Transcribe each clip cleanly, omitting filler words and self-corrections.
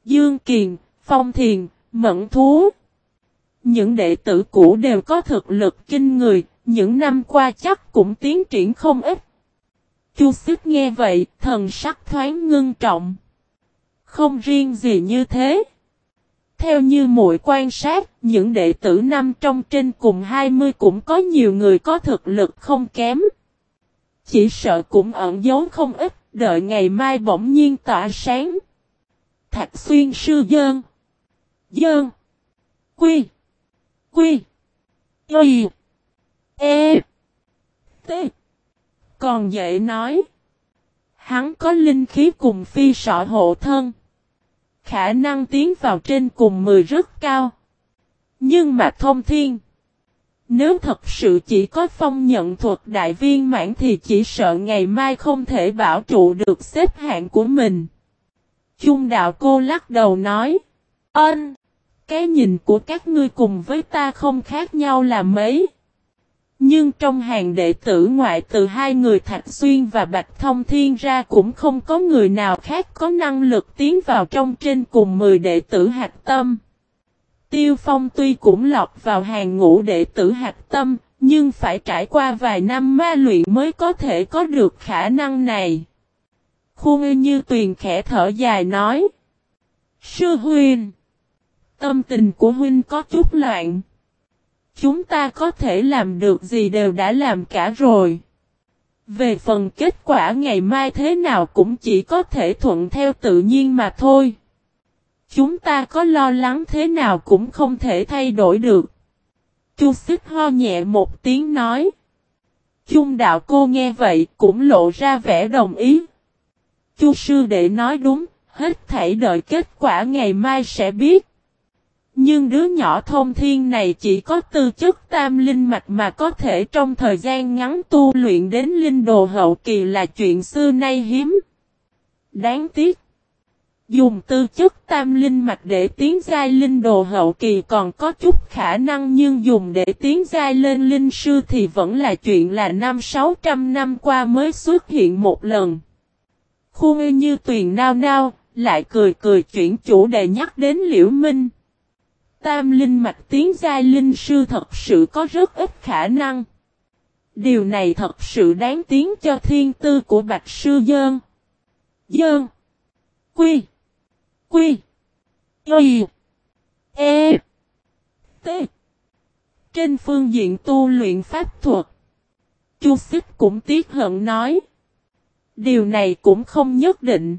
Dương Kiền, Phong Thiền, Mẫn Thú. Những đệ tử cũ đều có thực lực kinh người, những năm qua chắc cũng tiến triển không ít. Chu Xích nghe vậy, thần sắc thoáng ngưng trọng. Không riêng gì như thế. Theo như muội quan sát, những đệ tử năm trong trên cùng 20 cũng có nhiều người có thực lực không kém. Chỉ sợ cũng ẩn giấu không ít, đợi ngày mai bỗng nhiên tỏa sáng. Thạch Xuyên sư dơn. Dơn. Quy. Quy. Y. E. T. Còn dễ nói. Hắn có linh khí cùng phi sọ hộ thân. Khả năng tiến vào trên cùng 10 rất cao. Nhưng mà thông thiên. Nếu thật sự chỉ có phong nhận thuật đại viên mãn thì chỉ sợ ngày mai không thể bảo trụ được xếp hạng của mình. Chung đạo cô lắc đầu nói. Cái nhìn của các ngươi cùng với ta không khác nhau là mấy. Nhưng trong hàng đệ tử ngoại từ hai người Thạch Xuyên và Bạch Thông Thiên ra cũng không có người nào khác có năng lực tiến vào trong trên cùng 10 đệ tử hạch tâm. Tiêu Phong tuy cũng lọt vào hàng ngũ đệ tử hạch tâm, nhưng phải trải qua vài năm ma luyện mới có thể có được khả năng này. Khuôn Như Tuyền khẽ thở dài nói. Sư huynh, tâm tình của huynh có chút loạn. Chúng ta có thể làm được gì đều đã làm cả rồi. Về phần kết quả ngày mai thế nào cũng chỉ có thể thuận theo tự nhiên mà thôi. Chúng ta có lo lắng thế nào cũng không thể thay đổi được. Chu Xích ho nhẹ một tiếng nói. Chung đạo cô nghe vậy cũng lộ ra vẻ đồng ý. Chu sư đệ nói đúng, hết thảy đợi kết quả ngày mai sẽ biết. Nhưng đứa nhỏ Thông Thiên này chỉ có tư chất tam linh mạch mà có thể trong thời gian ngắn tu luyện đến linh đồ hậu kỳ là chuyện xưa nay hiếm. Đáng tiếc. Dùng tư chất tam linh mạch để tiến giai linh đồ hậu kỳ còn có chút khả năng, nhưng dùng để tiến giai lên linh sư thì vẫn là chuyện là 500-600 năm qua mới xuất hiện một lần. Khuôn Như Tuyền nao nao, lại cười cười chuyển chủ đề nhắc đến Liễu Minh. Tam linh mạch tiến giai linh sư thật sự có rất ít khả năng. Điều này thật sự đáng tiếng cho thiên tư của Bạch sư Dơn. Dơn. Quy. Quy. Y. E. T. Trên phương diện tu luyện pháp thuật, Chu Xích cũng tiếc hận nói. Điều này cũng không nhất định.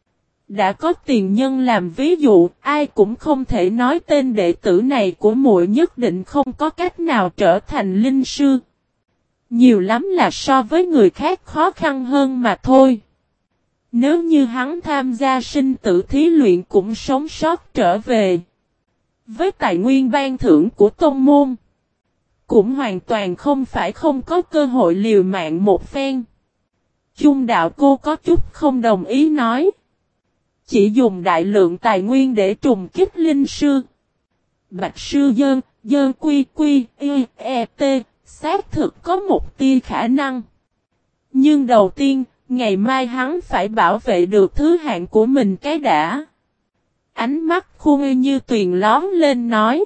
Đã có tiền nhân làm ví dụ, ai cũng không thể nói tên đệ tử này của muội nhất định không có cách nào trở thành linh sư. Nhiều lắm là so với người khác khó khăn hơn mà thôi. Nếu như hắn tham gia sinh tử thí luyện cũng sống sót trở về. Với tài nguyên ban thưởng của tông môn, cũng hoàn toàn không phải không có cơ hội liều mạng một phen. Chung đạo cô có chút không đồng ý nói. Chỉ dùng đại lượng tài nguyên để trùng kích linh sư. Bạch sư Dơn, Dơn Quy Quy, Y, E, T, xác thực có một tia khả năng. Nhưng đầu tiên, ngày mai hắn phải bảo vệ được thứ hạng của mình cái đã. Ánh mắt Khuôn Như Tuyền lóm lên nói.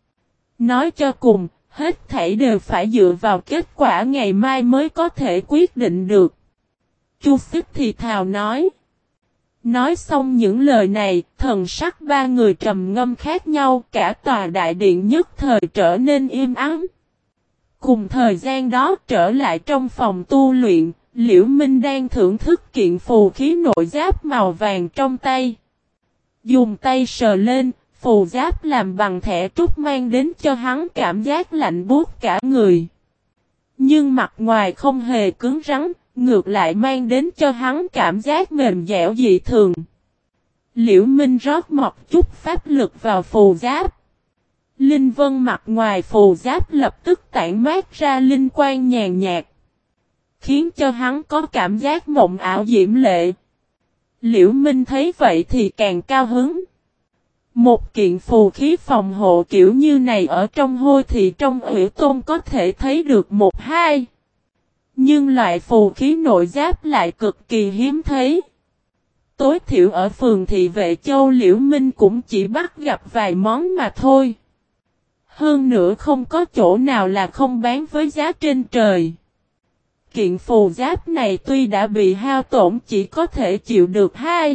Nói cho cùng, hết thảy đều phải dựa vào kết quả ngày mai mới có thể quyết định được. Chu Xích thì thào nói. Nói xong những lời này, thần sắc ba người trầm ngâm khác nhau, cả tòa đại điện nhất thời trở nên im ắng. Cùng thời gian đó trở lại trong phòng tu luyện, Liễu Minh đang thưởng thức kiện phù khí nội giáp màu vàng trong tay. Dùng tay sờ lên, phù giáp làm bằng thẻ trúc mang đến cho hắn cảm giác lạnh buốt cả người. Nhưng mặt ngoài không hề cứng rắn, ngược lại mang đến cho hắn cảm giác mềm dẻo dị thường. Liễu Minh rót một chút pháp lực vào phù giáp. Linh vân mặt ngoài phù giáp lập tức tản mát ra linh quang nhàn nhạt, khiến cho hắn có cảm giác mộng ảo diễm lệ. Liễu Minh thấy vậy thì càng cao hứng. Một kiện phù khí phòng hộ kiểu như này ở trong hôi thì trong Uyển Tôn có thể thấy được một hai. Nhưng loại phù khí nội giáp lại cực kỳ hiếm thấy. Tối thiểu ở phường thị Vệ Châu Liễu Minh cũng chỉ bắt gặp vài món mà thôi. Hơn nữa không có chỗ nào là không bán với giá trên trời. Kiện phù giáp này tuy đã bị hao tổn chỉ có thể chịu được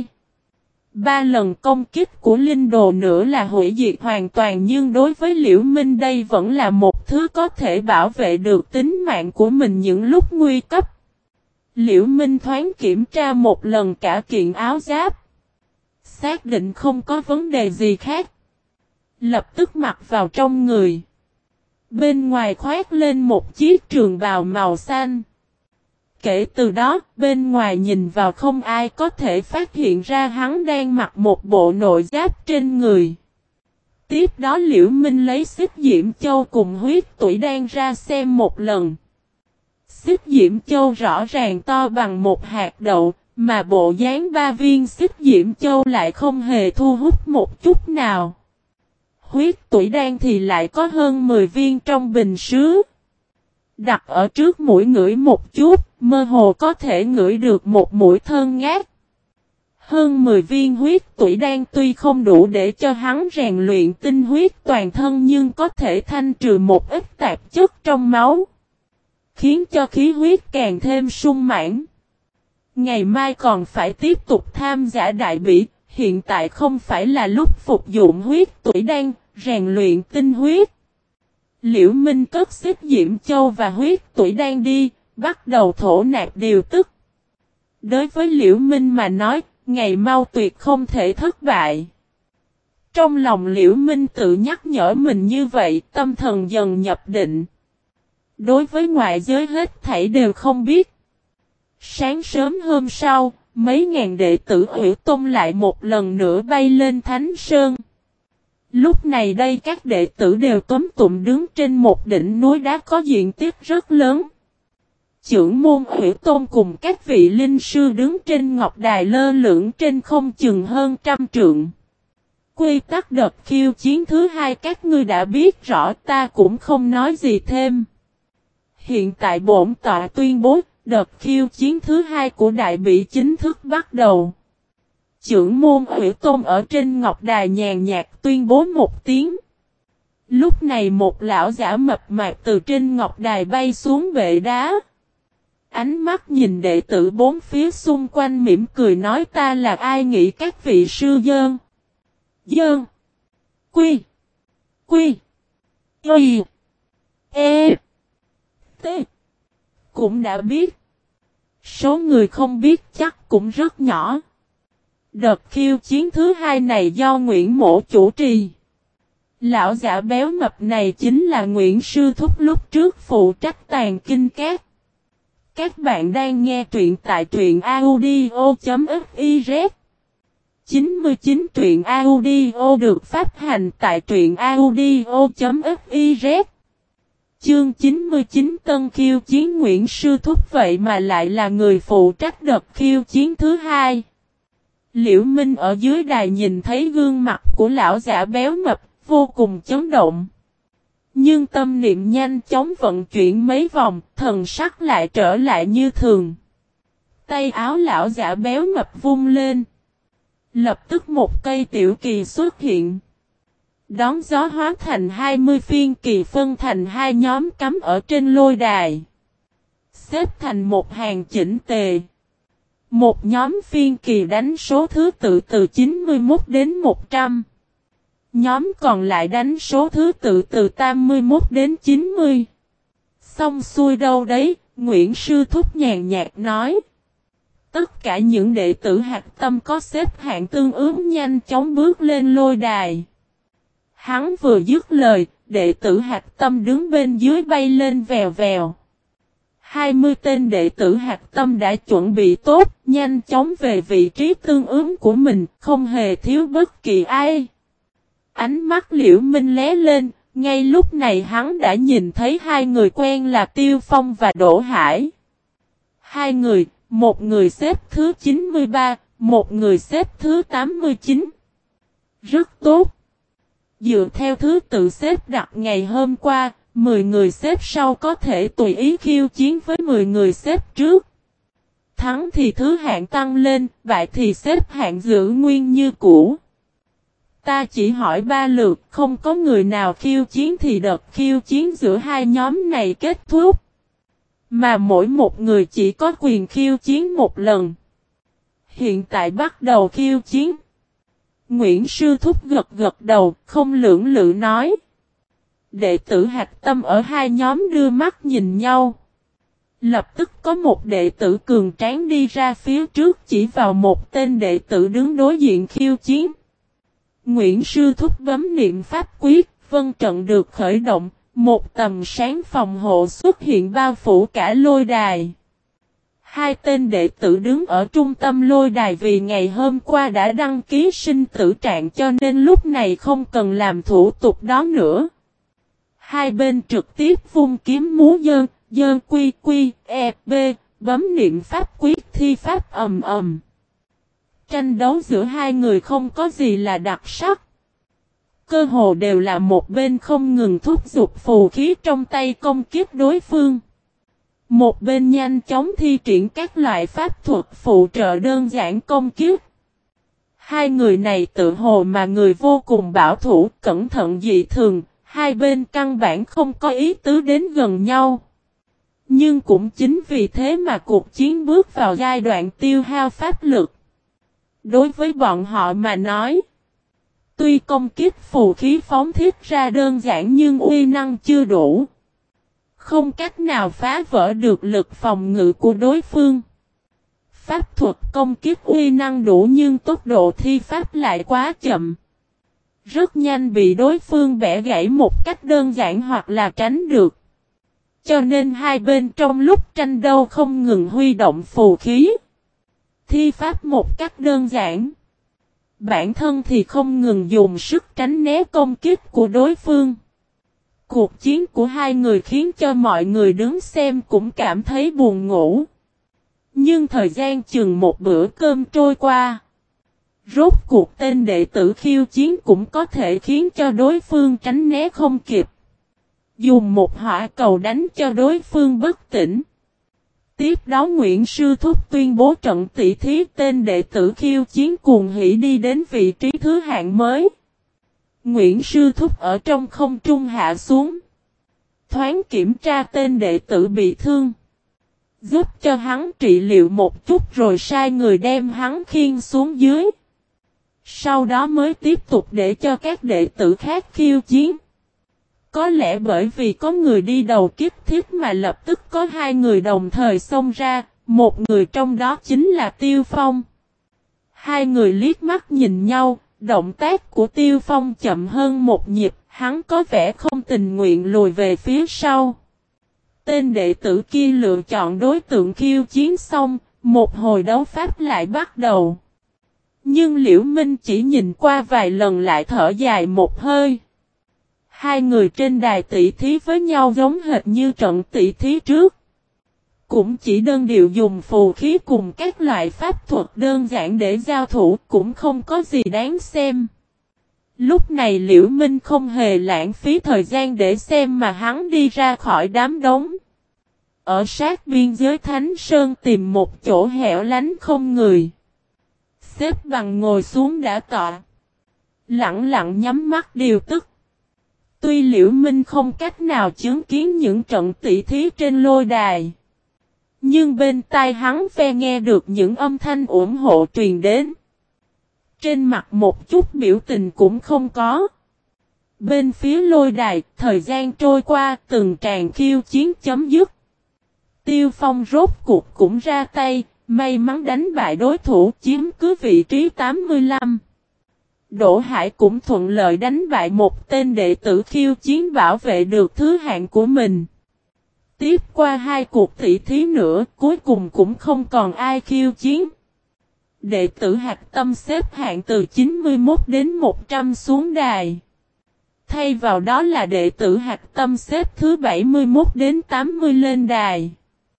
2-3 lần công kích của linh đồ nữa là hủy diệt hoàn toàn, nhưng đối với Liễu Minh đây vẫn là một thứ có thể bảo vệ được tính mạng của mình những lúc nguy cấp. Liễu Minh thoáng kiểm tra một lần cả kiện áo giáp. Xác định không có vấn đề gì khác. Lập tức mặc vào trong người. Bên ngoài khoác lên một chiếc trường bào màu xanh. Kể từ đó, bên ngoài nhìn vào không ai có thể phát hiện ra hắn đang mặc một bộ nội giáp trên người. Tiếp đó Liễu Minh lấy xích diễm châu cùng huyết tủy đan ra xem một lần. Xích diễm châu rõ ràng to bằng một hạt đậu, mà bộ dáng 3 viên xích diễm châu lại không hề thu hút một chút nào. Huyết tủy đan thì lại có hơn 10 viên trong bình sứ. Đặt ở trước mũi ngửi một chút, mơ hồ có thể ngửi được một mùi thơm ngát. Hơn 10 viên huyết tủy đan tuy không đủ để cho hắn rèn luyện tinh huyết toàn thân nhưng có thể thanh trừ một ít tạp chất trong máu. Khiến cho khí huyết càng thêm sung mãn. Ngày mai còn phải tiếp tục tham gia đại bỉ, hiện tại không phải là lúc phục dụng huyết tủy đan, rèn luyện tinh huyết. Liễu Minh cất xích diễm châu và huyết tủy đan đi, bắt đầu thổ nạp điều tức. Đối với Liễu Minh mà nói, ngày mau tuyệt không thể thất bại. Trong lòng Liễu Minh tự nhắc nhở mình như vậy, tâm thần dần nhập định. Đối với ngoại giới hết thảy đều không biết. Sáng sớm hôm sau, mấy ngàn đệ tử Hủy Tông lại một lần nữa bay lên Thánh Sơn. Lúc này đây các đệ tử đều túm tụm đứng trên một đỉnh núi đá có diện tích rất lớn. Chưởng môn Hủy Tông cùng các vị linh sư đứng trên ngọc đài lơ lửng trên không chừng hơn 100 trượng. Quy tắc đợt khiêu chiến thứ 2 các ngươi đã biết rõ, ta cũng không nói gì thêm. Hiện tại bổn tọa tuyên bố, đợt khiêu chiến thứ 2 của đại bỉ chính thức bắt đầu. Chưởng môn Hủy Tông ở trên ngọc đài nhàn nhạt tuyên bố một tiếng. Lúc này một lão giả mập mạp từ trên ngọc đài bay xuống bệ đá. Ánh mắt nhìn đệ tử bốn phía xung quanh mỉm cười nói, ta là ai nghĩ các vị sư dơn. Dơn. Quy. Quy. Y. E. T. Cũng đã biết. Số người không biết chắc cũng rất nhỏ. Đợt khiêu chiến thứ 2 này do Nguyễn Mỗ chủ trì. Lão giả béo mập này chính là Nguyễn Sư Thúc lúc trước phụ trách tàn kinh các. Các bạn đang nghe truyện tại truyện audio.fiz. 99 truyện audio được phát hành tại truyện audio.fiz. Chương 99 Tân khiêu chiến Nguyễn Sư Thúc vậy mà lại là người phụ trách đợt khiêu chiến thứ 2. Liễu Minh ở dưới đài nhìn thấy gương mặt của lão giả béo mập, vô cùng chấn động. Nhưng tâm niệm nhanh chóng vận chuyển mấy vòng, thần sắc lại trở lại như thường. Tay áo lão giả béo mập vung lên. Lập tức một cây tiểu kỳ xuất hiện. Đón gió hóa thành 20 phiên kỳ phân thành 2 nhóm cắm ở trên lôi đài. Xếp thành một hàng chỉnh tề. Một nhóm phiên kỳ đánh số thứ tự từ 91 đến 100. Nhóm còn lại đánh số thứ tự từ 81 đến 90. Xong xuôi đâu đấy, Nguyễn Sư Thúc nhàn nhạt nói. Tất cả những đệ tử hạt tâm có xếp hạng tương ứng nhanh chóng bước lên lôi đài. Hắn vừa dứt lời, đệ tử hạt tâm đứng bên dưới bay lên vèo vèo. 20 tên đệ tử hạt tâm đã chuẩn bị tốt, nhanh chóng về vị trí tương ứng của mình, không hề thiếu bất kỳ ai. Ánh mắt Liễu Minh lóe lên, ngay lúc này hắn đã nhìn thấy 2 người quen là Tiêu Phong và Đỗ Hải. 2 người, một người xếp thứ 93, một người xếp thứ 89. Rất tốt. Dựa theo thứ tự xếp đặt ngày hôm qua, 10 người xếp sau có thể tùy ý khiêu chiến với 10 người xếp trước. thắng thì thứ hạng tăng lên, vậy thì xếp hạng giữ nguyên như cũ. Ta chỉ hỏi 3 lượt, không có người nào khiêu chiến thì đợt khiêu chiến giữa hai nhóm này kết thúc. Mà mỗi một người chỉ có quyền khiêu chiến một lần. Hiện tại bắt đầu khiêu chiến. Nguyễn Sư Thúc gật gật đầu, không lưỡng lự nói. Đệ tử Hạch Tâm ở hai nhóm đưa mắt nhìn nhau. Lập tức có một đệ tử cường tráng đi ra phía trước chỉ vào một tên đệ tử đứng đối diện khiêu chiến. Nguyễn Sư Thúc bấm niệm pháp quyết, vân trận được khởi động, một tầm sáng phòng hộ xuất hiện bao phủ cả lôi đài. Hai tên đệ tử đứng ở trung tâm lôi đài vì ngày hôm qua đã đăng ký sinh tử trạng cho nên lúc này không cần làm thủ tục đó nữa. Hai bên trực tiếp vung kiếm múa dơn quy quy, b, bấm niệm pháp quyết thi pháp ầm ầm. Tranh đấu giữa hai người không có gì là đặc sắc. Cơ hồ đều là một bên không ngừng thúc giục phù khí trong tay công kích đối phương. Một bên nhanh chóng thi triển các loại pháp thuật phụ trợ đơn giản công kích. Hai người này tự hồ mà người vô cùng bảo thủ, cẩn thận dị thường, hai bên căn bản không có ý tứ đến gần nhau. Nhưng cũng chính vì thế mà cuộc chiến bước vào giai đoạn tiêu hao pháp lực. Đối với bọn họ mà nói, tuy công kích phù khí phóng thiết ra đơn giản nhưng uy năng chưa đủ. Không cách nào phá vỡ được lực phòng ngự của đối phương. Pháp thuật công kích uy năng đủ nhưng tốc độ thi pháp lại quá chậm. Rất nhanh bị đối phương bẻ gãy một cách đơn giản hoặc là tránh được. Cho nên hai bên trong lúc tranh đấu không ngừng huy động phù khí. Thi pháp một cách đơn giản. Bản thân thì không ngừng dùng sức tránh né công kích của đối phương. Cuộc chiến của hai người khiến cho mọi người đứng xem cũng cảm thấy buồn ngủ. Nhưng thời gian chừng một bữa cơm trôi qua. Rốt cuộc tên đệ tử khiêu chiến cũng có thể khiến cho đối phương tránh né không kịp. Dùng một hỏa cầu đánh cho đối phương bất tỉnh. Tiếp đó Nguyễn Sư Thúc tuyên bố trận tỷ thí tên đệ tử khiêu chiến cuồng hỉ đi đến vị trí thứ hạng mới. Nguyễn Sư Thúc ở trong không trung hạ xuống. Thoáng kiểm tra tên đệ tử bị thương. Giúp cho hắn trị liệu một chút rồi sai người đem hắn khiêng xuống dưới. Sau đó mới tiếp tục để cho các đệ tử khác khiêu chiến. Có lẽ bởi vì có người đi đầu kiếp thiết mà lập tức có hai người đồng thời xông ra, một người trong đó chính là Tiêu Phong. Hai người liếc mắt nhìn nhau, động tác của Tiêu Phong chậm hơn một nhịp, hắn có vẻ không tình nguyện lùi về phía sau. Tên đệ tử kia lựa chọn đối tượng khiêu chiến xong, một hồi đấu pháp lại bắt đầu. Nhưng Liễu Minh chỉ nhìn qua vài lần lại thở dài một hơi. Hai người trên đài tỷ thí với nhau giống hệt như trận tỷ thí trước. Cũng chỉ đơn điệu dùng phù khí cùng các loại pháp thuật đơn giản để giao thủ cũng không có gì đáng xem. Lúc này Liễu Minh không hề lãng phí thời gian để xem mà hắn đi ra khỏi đám đống. Ở sát biên giới Thánh Sơn tìm một chỗ hẻo lánh không người. Xếp bằng ngồi xuống đã tọa. Lặng lặng nhắm mắt điều tức. Tuy Liễu Minh không cách nào chứng kiến những trận tỷ thí trên lôi đài. Nhưng bên tai hắn nghe được những âm thanh ủng hộ truyền đến. Trên mặt một chút biểu tình cũng không có. Bên phía lôi đài, thời gian trôi qua từng tràng khiêu chiến chấm dứt. Tiêu Phong rốt cuộc cũng ra tay, may mắn đánh bại đối thủ chiếm cứ vị trí 85. Đỗ Hải cũng thuận lợi đánh bại một tên đệ tử khiêu chiến bảo vệ được thứ hạng của mình. Tiếp qua hai cuộc tỷ thí nữa, cuối cùng cũng không còn ai khiêu chiến. Đệ tử Hạch Tâm xếp hạng từ 91 đến 100 xuống đài. Thay vào đó là đệ tử Hạch Tâm xếp thứ 71 đến 80 lên đài.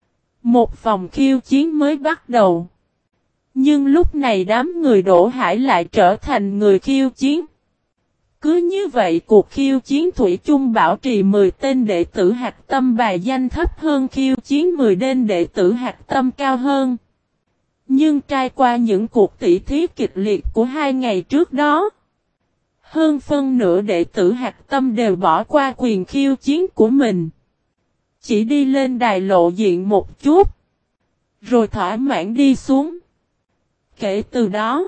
Một vòng khiêu chiến mới bắt đầu. Nhưng lúc này đám người Đỗ Hải lại trở thành người khiêu chiến. Cứ như vậy cuộc khiêu chiến thủy chung bảo trì 10 tên đệ tử Hạch Tâm bài danh thấp hơn khiêu chiến 10 tên đệ tử Hạch Tâm cao hơn. Nhưng trải qua những cuộc tỷ thí kịch liệt của 2 ngày trước đó, hơn phân nửa đệ tử hạch tâm đều bỏ qua quyền khiêu chiến của mình. Chỉ đi lên đài lộ diện một chút, rồi thỏa mãn đi xuống. Kể từ đó,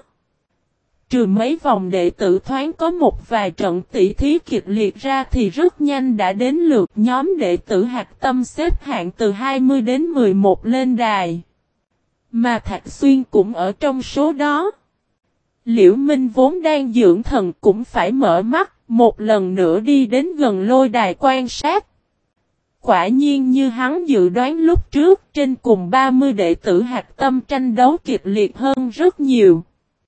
trừ mấy vòng đệ tử thoáng có một vài trận tỷ thí kịch liệt ra thì rất nhanh đã đến lượt nhóm đệ tử hạch tâm xếp hạng từ 20 đến 11 lên đài. Mà Thạch Xuyên cũng ở trong số đó. Liễu Minh vốn đang dưỡng thần cũng phải mở mắt, một lần nữa đi đến gần lôi đài quan sát. Quả nhiên như hắn dự đoán lúc trước, trên cùng 30 đệ tử hạch tâm tranh đấu kịch liệt hơn rất nhiều.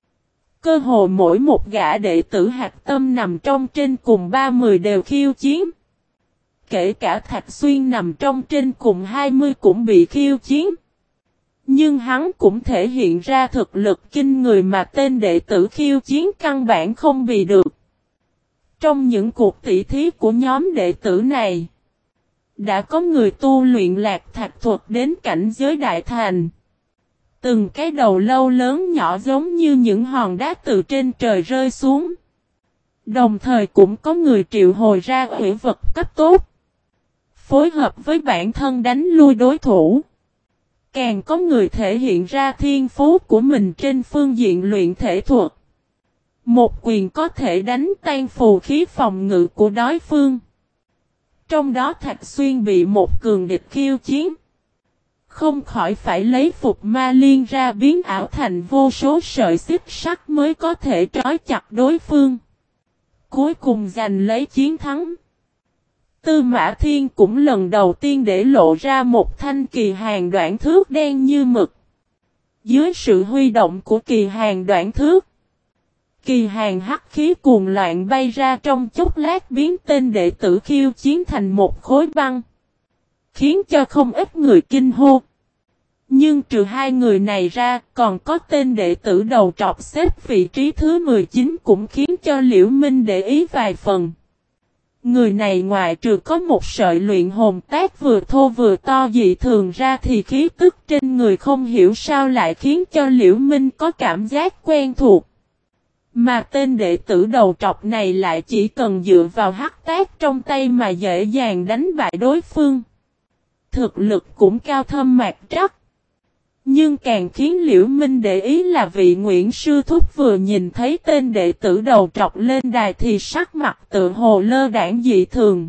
Cơ hồ mỗi một gã đệ tử hạch tâm nằm trong trên cùng 30 đều khiêu chiến. Kể cả Thạch Xuyên nằm trong trên cùng 20 cũng bị khiêu chiến. Nhưng hắn cũng thể hiện ra thực lực kinh người mà tên đệ tử khiêu chiến căn bản không bị được. Trong những cuộc tỷ thí của nhóm đệ tử này, đã có người tu luyện lạc thạch thuật đến cảnh giới đại thành. Từng cái đầu lâu lớn nhỏ giống như những hòn đá từ trên trời rơi xuống. Đồng thời cũng có người triệu hồi ra ủy vật cấp tốt, phối hợp với bản thân đánh lui đối thủ. Càng có người thể hiện ra thiên phú của mình trên phương diện luyện thể thuật. Một quyền có thể đánh tan phù khí phòng ngự của đối phương. Trong đó Thạch Xuyên bị một cường địch khiêu chiến. Không khỏi phải lấy phục ma liên ra biến ảo thành vô số sợi xích sắt mới có thể trói chặt đối phương. Cuối cùng giành lấy chiến thắng. Tư Mã Thiên cũng lần đầu tiên để lộ ra một thanh kỳ hàn đoạn thước đen như mực. Dưới sự huy động của kỳ hàn đoạn thước, kỳ hàn hắc khí cuồng loạn bay ra trong chốc lát biến tên đệ tử khiêu chiến thành một khối băng, khiến cho không ít người kinh hô. Nhưng trừ hai người này ra, còn có tên đệ tử đầu trọc xếp vị trí thứ 19 cũng khiến cho Liễu Minh để ý vài phần. Người này ngoài trừ có một sợi luyện hồn tác vừa thô vừa to dị thường ra thì khí tức trên người không hiểu sao lại khiến cho Liễu Minh có cảm giác quen thuộc. Mà tên đệ tử đầu trọc này lại chỉ cần dựa vào hắc tác trong tay mà dễ dàng đánh bại đối phương. Thực lực cũng cao thâm mạc trắc. Nhưng càng khiến Liễu Minh để ý là vị Nguyễn Sư Thúc vừa nhìn thấy tên đệ tử đầu trọc lên đài thì sắc mặt tự hồ lơ đãng dị thường.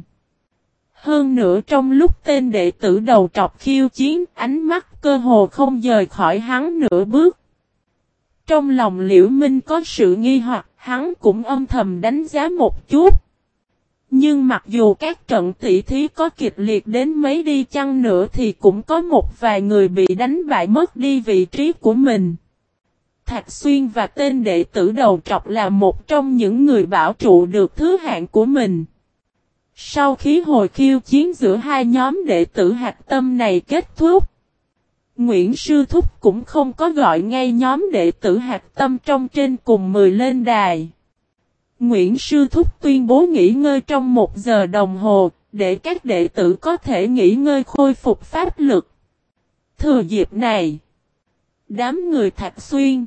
Hơn nữa trong lúc tên đệ tử đầu trọc khiêu chiến, ánh mắt cơ hồ không rời khỏi hắn nửa bước. Trong lòng Liễu Minh có sự nghi hoặc, hắn cũng âm thầm đánh giá một chút. Nhưng mặc dù các trận tỷ thí có kịch liệt đến mấy đi chăng nữa thì cũng có một vài người bị đánh bại mất đi vị trí của mình. Thạch Xuyên và tên đệ tử đầu trọc là một trong những người bảo trụ được thứ hạng của mình. Sau khi hồi khiêu chiến giữa hai nhóm đệ tử hạch tâm này kết thúc, Nguyễn Sư Thúc cũng không có gọi ngay nhóm đệ tử hạch tâm trong trên cùng 10 lên đài. Nguyễn Sư Thúc tuyên bố nghỉ ngơi trong 1 giờ đồng hồ, để các đệ tử có thể nghỉ ngơi khôi phục pháp lực. Thừa dịp này, đám người Thạch Xuyên,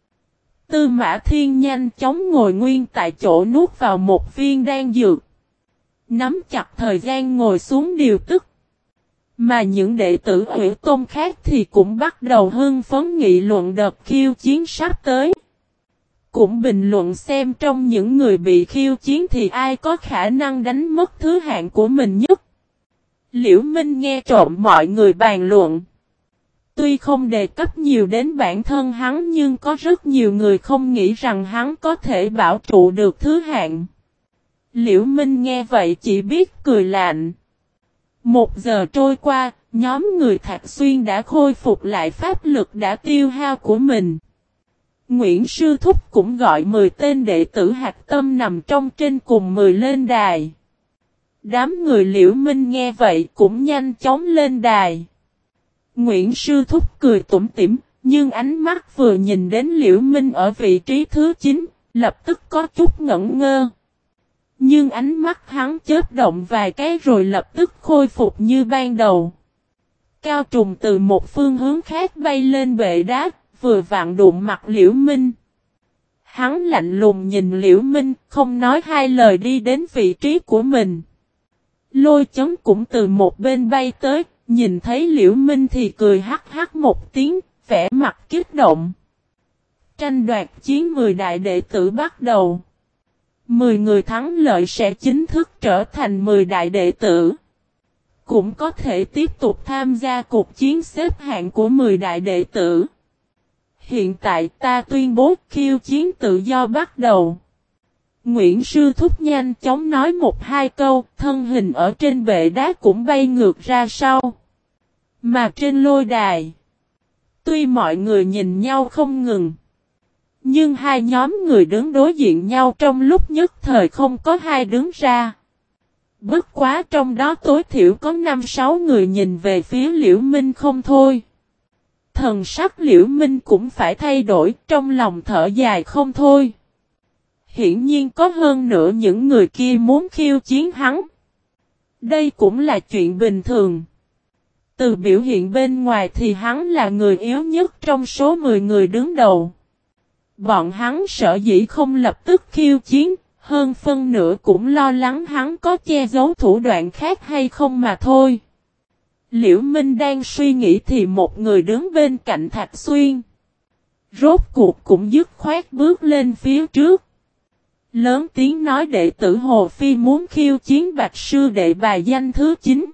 Tư Mã Thiên nhanh chóng ngồi nguyên tại chỗ nuốt vào một viên đan dược. Nắm chặt thời gian ngồi xuống điều tức. Mà những đệ tử Hủy Tôn khác thì cũng bắt đầu hưng phấn nghị luận đợt khiêu chiến sắp tới. Cũng bình luận xem trong những người bị khiêu chiến thì ai có khả năng đánh mất thứ hạng của mình nhất. Liễu Minh nghe trộm mọi người bàn luận. Tuy không đề cấp nhiều đến bản thân hắn nhưng có rất nhiều người không nghĩ rằng hắn có thể bảo trụ được thứ hạng. Liễu Minh nghe vậy chỉ biết cười lạnh. 1 giờ trôi qua, nhóm người Thạch Xuyên đã khôi phục lại pháp lực đã tiêu hao của mình. Nguyễn Sư Thúc cũng gọi 10 tên đệ tử hạch tâm nằm trong trên cùng 10 lên đài. Đám người Liễu Minh nghe vậy cũng nhanh chóng lên đài. Nguyễn Sư Thúc cười tủm tỉm, nhưng ánh mắt vừa nhìn đến Liễu Minh ở vị trí thứ 9, lập tức có chút ngẩn ngơ. Nhưng ánh mắt hắn chớp động vài cái rồi lập tức khôi phục như ban đầu. Cao trùng từ một phương hướng khác bay lên bệ đá, vừa vặn đụng mặt Liễu Minh. Hắn lạnh lùng nhìn Liễu Minh, không nói hai lời đi đến vị trí của mình. Lôi Chấn cũng từ một bên bay tới, nhìn thấy Liễu Minh thì cười hắc hắc một tiếng, vẻ mặt kích động. Tranh đoạt chiến 10 đại đệ tử bắt đầu. 10 người thắng lợi sẽ chính thức trở thành 10 đại đệ tử. Cũng có thể tiếp tục tham gia cuộc chiến xếp hạng của 10 đại đệ tử. Hiện tại ta tuyên bố khiêu chiến tự do bắt đầu. Nguyễn Sư Thúc nhanh chóng nói một hai câu, thân hình ở trên bệ đá cũng bay ngược ra sau. Mà trên lôi đài, tuy mọi người nhìn nhau không ngừng, nhưng hai nhóm người đứng đối diện nhau trong lúc nhất thời không có hai đứng ra. Bất quá trong đó tối thiểu có 5-6 người nhìn về phía Liễu Minh không thôi. Thần sắc Liễu Minh cũng phải thay đổi, trong lòng thở dài không thôi. Hiển nhiên có hơn nữa những người kia muốn khiêu chiến hắn. Đây cũng là chuyện bình thường. Từ biểu hiện bên ngoài thì hắn là người yếu nhất trong số 10 người đứng đầu. Bọn hắn sợ dĩ không lập tức khiêu chiến, hơn phân nửa cũng lo lắng hắn có che giấu thủ đoạn khác hay không mà thôi. Liễu Minh đang suy nghĩ thì một người đứng bên cạnh Thạch Xuyên. Rốt cuộc cũng dứt khoát bước lên phía trước. Lớn tiếng nói đệ tử Hồ Phi muốn khiêu chiến Bạch Sư Đệ bài danh thứ 9.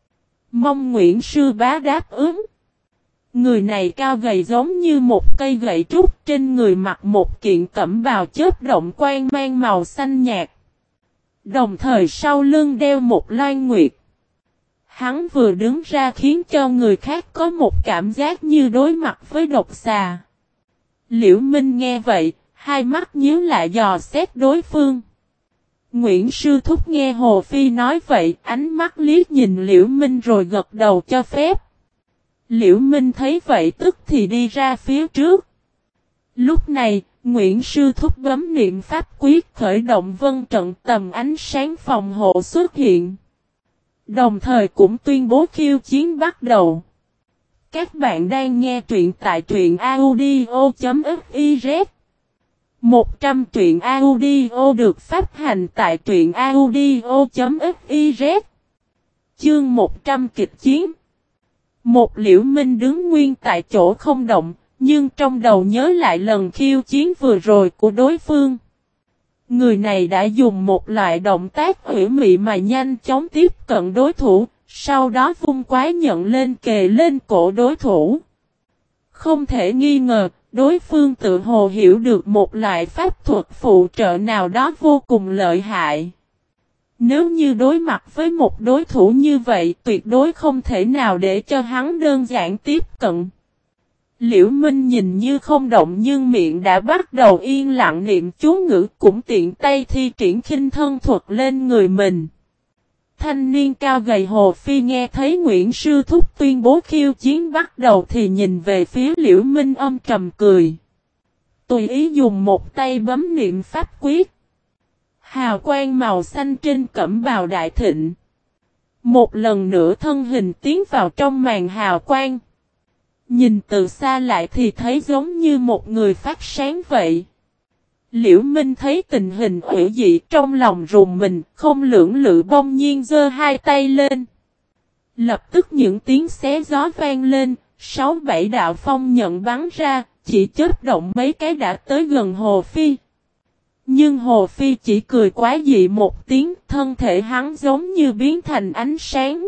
Mong Nguyễn Sư Bá đáp ứng. Người này cao gầy giống như một cây gậy trúc, trên người mặc một kiện cẩm bào chớp động quang mang màu xanh nhạt. Đồng thời sau lưng đeo một loan nguyệt. Hắn vừa đứng ra khiến cho người khác có một cảm giác như đối mặt với độc xà. Liễu Minh nghe vậy, hai mắt nhíu lại dò xét đối phương. Nguyễn Sư Thúc nghe Hồ Phi nói vậy, ánh mắt liếc nhìn Liễu Minh rồi gật đầu cho phép. Liễu Minh thấy vậy tức thì đi ra phía trước. Lúc này, Nguyễn Sư Thúc bấm niệm pháp quyết khởi động vân trận, tầm ánh sáng phòng hộ xuất hiện. Đồng thời cũng tuyên bố khiêu chiến bắt đầu. Các bạn đang nghe truyện tại truyện audio.fiz. 100 truyện audio được phát hành tại truyện audio.fiz. Chương 100 kịch chiến. Một Liễu Minh đứng nguyên tại chỗ không động, nhưng trong đầu nhớ lại lần khiêu chiến vừa rồi của đối phương. Người này đã dùng một loại động tác ủy mị mà nhanh chóng tiếp cận đối thủ, sau đó vung quái nhận lên kề lên cổ đối thủ. Không thể nghi ngờ, đối phương tự hồ hiểu được một loại pháp thuật phụ trợ nào đó vô cùng lợi hại. Nếu như đối mặt với một đối thủ như vậy, tuyệt đối không thể nào để cho hắn đơn giản tiếp cận. Liễu Minh nhìn như không động nhưng miệng đã bắt đầu yên lặng niệm chú ngữ, cũng tiện tay thi triển khinh thân thuật lên người mình. Thanh niên cao gầy Hồ Phi nghe thấy Nguyễn Sư Thúc tuyên bố khiêu chiến bắt đầu thì nhìn về phía Liễu Minh âm trầm cười. Tùy ý dùng một tay bấm niệm pháp quyết. Hào quang màu xanh trên cẩm bào đại thịnh. Một lần nữa thân hình tiến vào trong màn hào quang. Nhìn từ xa lại thì thấy giống như một người phát sáng vậy. Liễu Minh thấy tình hình hữu dị trong lòng rùng mình, không lưỡng lự bỗng nhiên giơ hai tay lên. Lập tức những tiếng xé gió vang lên, 6-7 đạo phong nhận bắn ra, chỉ chớp động mấy cái đã tới gần Hồ Phi. Nhưng Hồ Phi chỉ cười quá dị một tiếng, thân thể hắn giống như biến thành ánh sáng.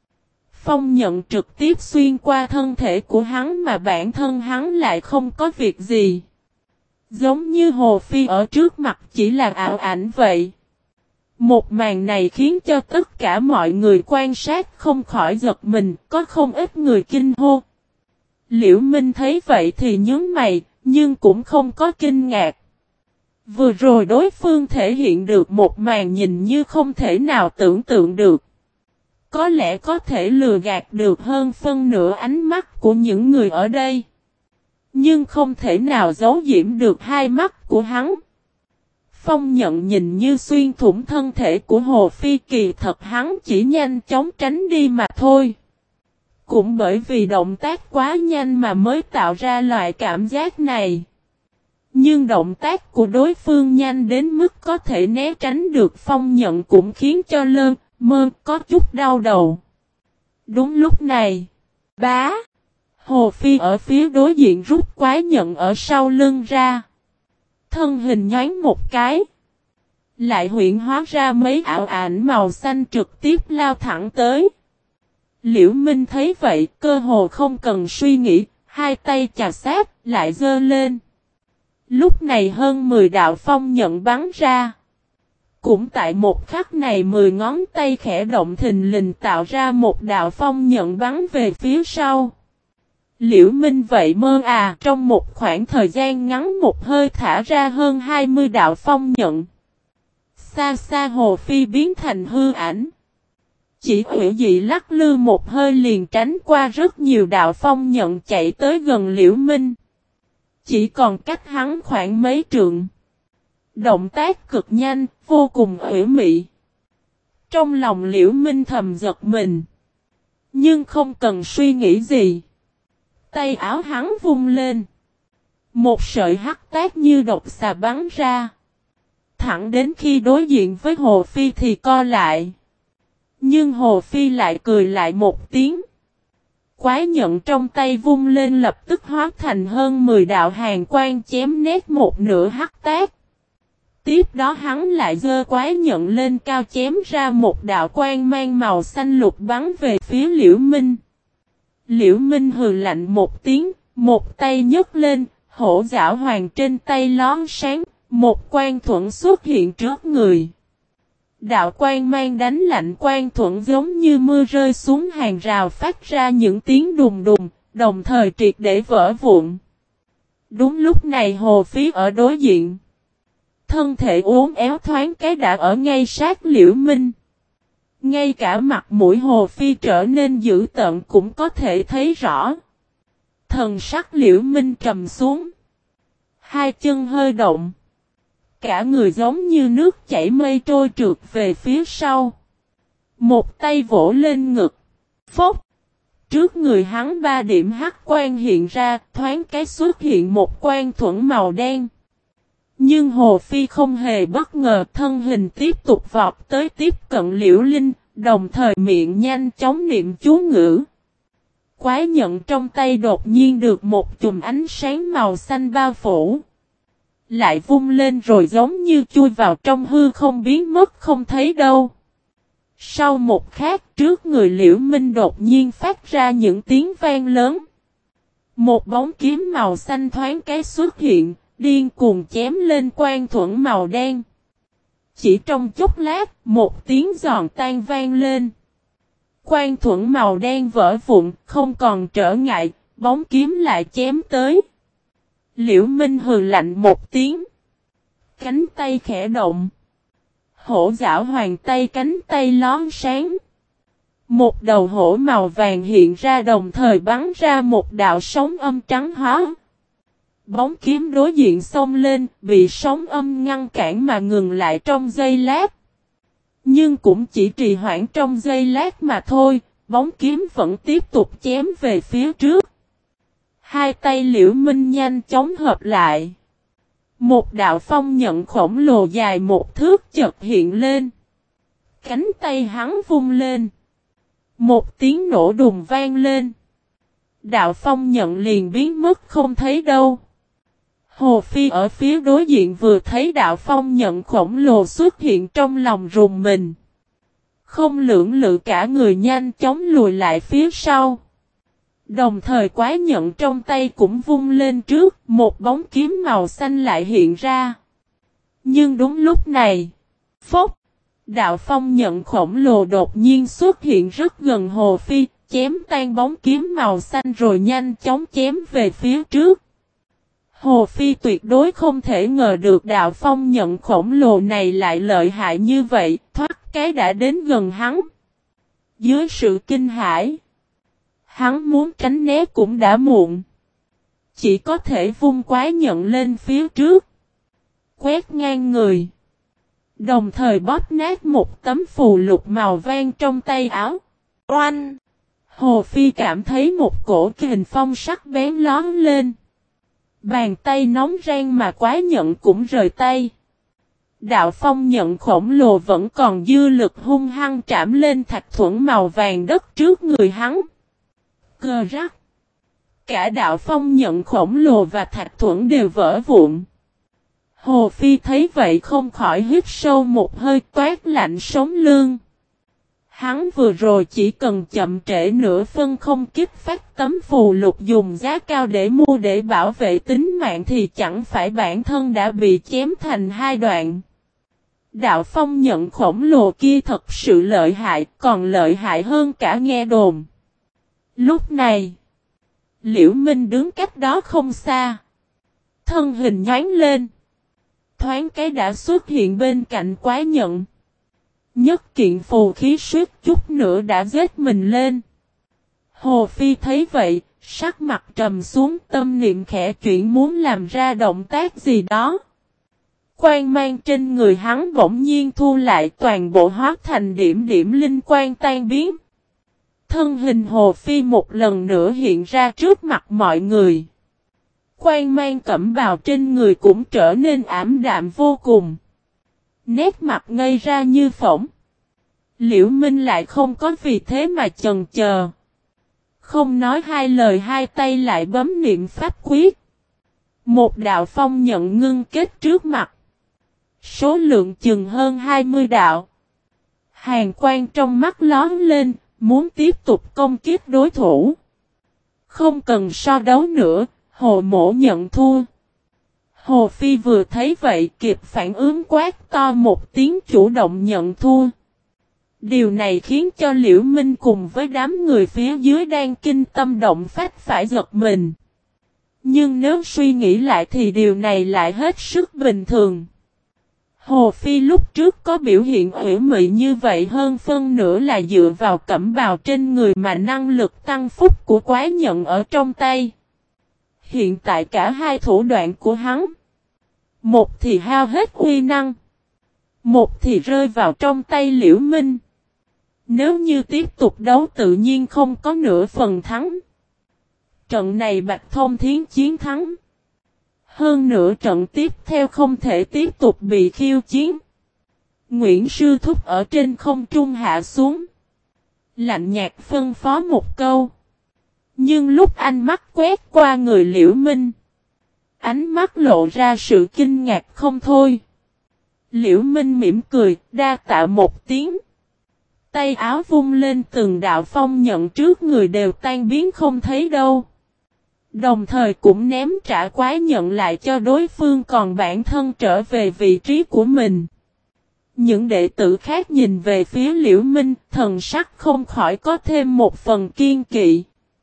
Phong nhận trực tiếp xuyên qua thân thể của hắn mà bản thân hắn lại không có việc gì. Giống như Hồ Phi ở trước mặt chỉ là ảo ảnh vậy. Một màn này khiến cho tất cả mọi người quan sát không khỏi giật mình, có không ít người kinh hô. Liễu Minh thấy vậy thì nhướng mày, nhưng cũng không có kinh ngạc. Vừa rồi đối phương thể hiện được một màn nhìn như không thể nào tưởng tượng được. Có lẽ có thể lừa gạt được hơn phân nửa ánh mắt của những người ở đây. Nhưng không thể nào giấu giếm được hai mắt của hắn. Phong nhận nhìn như xuyên thủng thân thể của Hồ Phi, kỳ thật hắn chỉ nhanh chóng tránh đi mà thôi. Cũng bởi vì động tác quá nhanh mà mới tạo ra loại cảm giác này. Nhưng động tác của đối phương nhanh đến mức có thể né tránh được phong nhận cũng khiến cho Lơ Mơ có chút đau đầu. Đúng lúc này, bá, Hồ Phi ở phía đối diện rút quái nhận ở sau lưng ra. Thân hình nhoáng một cái. Lại huyễn hóa ra mấy ảo ảnh màu xanh trực tiếp lao thẳng tới. Liễu Minh thấy vậy cơ hồ không cần suy nghĩ, hai tay chà sát lại giơ lên. Lúc này hơn 10 đạo phong nhận bắn ra. Cũng tại một khắc này 10 ngón tay khẽ động thình lình tạo ra một đạo phong nhận bắn về phía sau. Liễu Minh vậy mơ trong một khoảng thời gian ngắn một hơi thả ra hơn 20 đạo phong nhận. Xa xa Hồ Phi biến thành hư ảnh. Chỉ hủy dị lắc lư một hơi liền tránh qua rất nhiều đạo phong nhận chạy tới gần Liễu Minh. Chỉ còn cách hắn khoảng mấy trượng. Động tác cực nhanh, vô cùng hủy mị. Trong lòng Liễu Minh thầm giật mình. Nhưng không cần suy nghĩ gì. Tay áo hắn vung lên. Một sợi hắc tác như độc xà bắn ra. Thẳng đến khi đối diện với Hồ Phi thì co lại. Nhưng Hồ Phi lại cười lại một tiếng. Quái nhận trong tay vung lên lập tức hóa thành hơn 10 đạo hàn quang chém nét một nửa hắc tác. Tiếp đó hắn lại giơ quái nhận lên cao chém ra một đạo quang mang màu xanh lục bắn về phía Liễu Minh. Liễu Minh hừ lạnh một tiếng, một tay nhấc lên, hổ giảo hoàng trên tay lón sáng, một quang thuẫn xuất hiện trước người. Đạo quang mang đánh lạnh quang thuẫn giống như mưa rơi xuống hàng rào phát ra những tiếng đùng đùng, đồng thời triệt để vỡ vụn. Đúng lúc này Hồ Phi ở đối diện. Thân thể uốn éo thoáng cái đã ở ngay sát Liễu Minh. Ngay cả mặt mũi Hồ Phi trở nên dữ tợn cũng có thể thấy rõ. Thần sắc Liễu Minh trầm xuống. Hai chân hơi động. Cả người giống như nước chảy mây trôi trượt về phía sau. Một tay vỗ lên ngực. Phốc. Trước người hắn 3 điểm hắc quang hiện ra, thoáng cái xuất hiện một quang thuẫn màu đen. Nhưng Hồ Phi không hề bất ngờ, thân hình tiếp tục vọt tới tiếp cận Liễu Linh, đồng thời miệng nhanh chóng niệm chú ngữ. Quái nhận trong tay đột nhiên được một chùm ánh sáng màu xanh bao phủ. Lại vung lên rồi giống như chui vào trong hư không biến mất không thấy đâu. Sau một khắc trước người Liễu Minh đột nhiên phát ra những tiếng vang lớn. Một bóng kiếm màu xanh thoáng cái xuất hiện, điên cuồng chém lên quang thuẫn màu đen. Chỉ trong chốc lát, một tiếng giòn tan vang lên. Quang thuẫn màu đen vỡ vụn, không còn trở ngại, bóng kiếm lại chém tới. Liễu Minh hừ lạnh một tiếng. Cánh tay khẽ động. Hổ giảo hoàng tay cánh tay lón sáng. Một đầu hổ màu vàng hiện ra đồng thời bắn ra một đạo sóng âm trắng hóa. Bóng kiếm đối diện xông lên, bị sóng âm ngăn cản mà ngừng lại trong giây lát. Nhưng cũng chỉ trì hoãn trong giây lát mà thôi, bóng kiếm vẫn tiếp tục chém về phía trước. Hai tay Liễu Minh nhanh chóng hợp lại. Một đạo phong nhận khổng lồ dài một thước chợt hiện lên. Cánh tay hắn vung lên. Một tiếng nổ đùng vang lên. Đạo phong nhận liền biến mất không thấy đâu. Hồ Phi ở phía đối diện vừa thấy đạo phong nhận khổng lồ xuất hiện trong lòng rùng mình. Không lưỡng lự cả người nhanh chóng lùi lại phía sau. Đồng thời quái nhận trong tay cũng vung lên trước, một bóng kiếm màu xanh lại hiện ra. Nhưng đúng lúc này, phốc, đạo phong nhận khổng lồ đột nhiên xuất hiện rất gần Hồ Phi, chém tan bóng kiếm màu xanh rồi nhanh chóng chém về phía trước. Hồ Phi tuyệt đối không thể ngờ được đạo phong nhận khổng lồ này lại lợi hại như vậy, thoát cái đã đến gần hắn. Dưới sự kinh hãi, hắn muốn tránh né cũng đã muộn. Chỉ có thể vung quái nhận lên phía trước. Quét ngang người. Đồng thời bóp nát một tấm phù lục màu vàng trong tay áo. Oanh! Hồ Phi cảm thấy một cổ kình phong sắc bén lóm lên. Bàn tay nóng rang mà quái nhận cũng rời tay. Đạo phong nhận khổng lồ vẫn còn dư lực hung hăng trảm lên thạch thuẫn màu vàng đất trước người hắn. Cờ rắc. Cả đạo phong nhận khổng lồ và thạch thuẫn đều vỡ vụn. Hồ Phi thấy vậy không khỏi hít sâu một hơi toát lạnh sống lưng. Hắn vừa rồi chỉ cần chậm trễ nửa phân không kích phát tấm phù lục dùng giá cao để mua để bảo vệ tính mạng thì chẳng phải bản thân đã bị chém thành hai đoạn. Đạo phong nhận khổng lồ kia thật sự lợi hại, còn lợi hại hơn cả nghe đồn. Lúc này, Liễu Minh đứng cách đó không xa. Thân hình nhoáng lên. Thoáng cái đã xuất hiện bên cạnh quái nhận. Nhất kiện phù khí suýt chút nữa đã giết mình lên. Hồ Phi thấy vậy, sắc mặt trầm xuống, tâm niệm khẽ chuyển muốn làm ra động tác gì đó. Quang mang trên người hắn bỗng nhiên thu lại, toàn bộ hóa thành điểm điểm linh quang tan biến. Thân hình Hồ Phi một lần nữa hiện ra trước mặt mọi người. Quang mang cẩm bào trên người cũng trở nên ảm đạm vô cùng. Nét mặt ngây ra như phỏng. Liễu Minh lại không có vì thế mà chần chờ. Không nói hai lời, hai tay lại bấm niệm pháp quyết. Một đạo phong nhận ngưng kết trước mặt. Số lượng chừng hơn 20 đạo. Hàn quang trong mắt lóe lên, muốn tiếp tục công kích đối thủ. Không cần so đấu nữa, Hồ Mỗ nhận thua. Hồ Phi vừa thấy vậy kịp phản ứng quát to một tiếng chủ động nhận thua. Điều này khiến cho Liễu Minh cùng với đám người phía dưới đang kinh tâm động phách phải giật mình. Nhưng nếu suy nghĩ lại thì điều này lại hết sức bình thường. Hồ Phi lúc trước có biểu hiện ủy mị như vậy hơn phân nửa là dựa vào cẩm bào trên người mà năng lực tăng phúc của quái nhận ở trong tay. Hiện tại cả hai thủ đoạn của hắn. Một thì hao hết uy năng. Một thì rơi vào trong tay Liễu Minh. Nếu như tiếp tục đấu tự nhiên không có nửa phần thắng. Trận này Bạch Thông Thiến chiến thắng. Hơn nữa trận tiếp theo không thể tiếp tục bị khiêu chiến. Nguyễn Sư Thúc ở trên không trung hạ xuống. Lạnh nhạt phân phó một câu. Nhưng lúc ánh mắt quét qua người Liễu Minh. Ánh mắt lộ ra sự kinh ngạc không thôi. Liễu Minh mỉm cười, đa tạ một tiếng. Tay áo vung lên từng đạo phong nhận trước người đều tan biến không thấy đâu. Đồng thời cũng ném trả quái nhận lại cho đối phương còn bản thân trở về vị trí của mình. Những đệ tử khác nhìn về phía Liễu Minh, thần sắc không khỏi có thêm một phần kiên kỵ.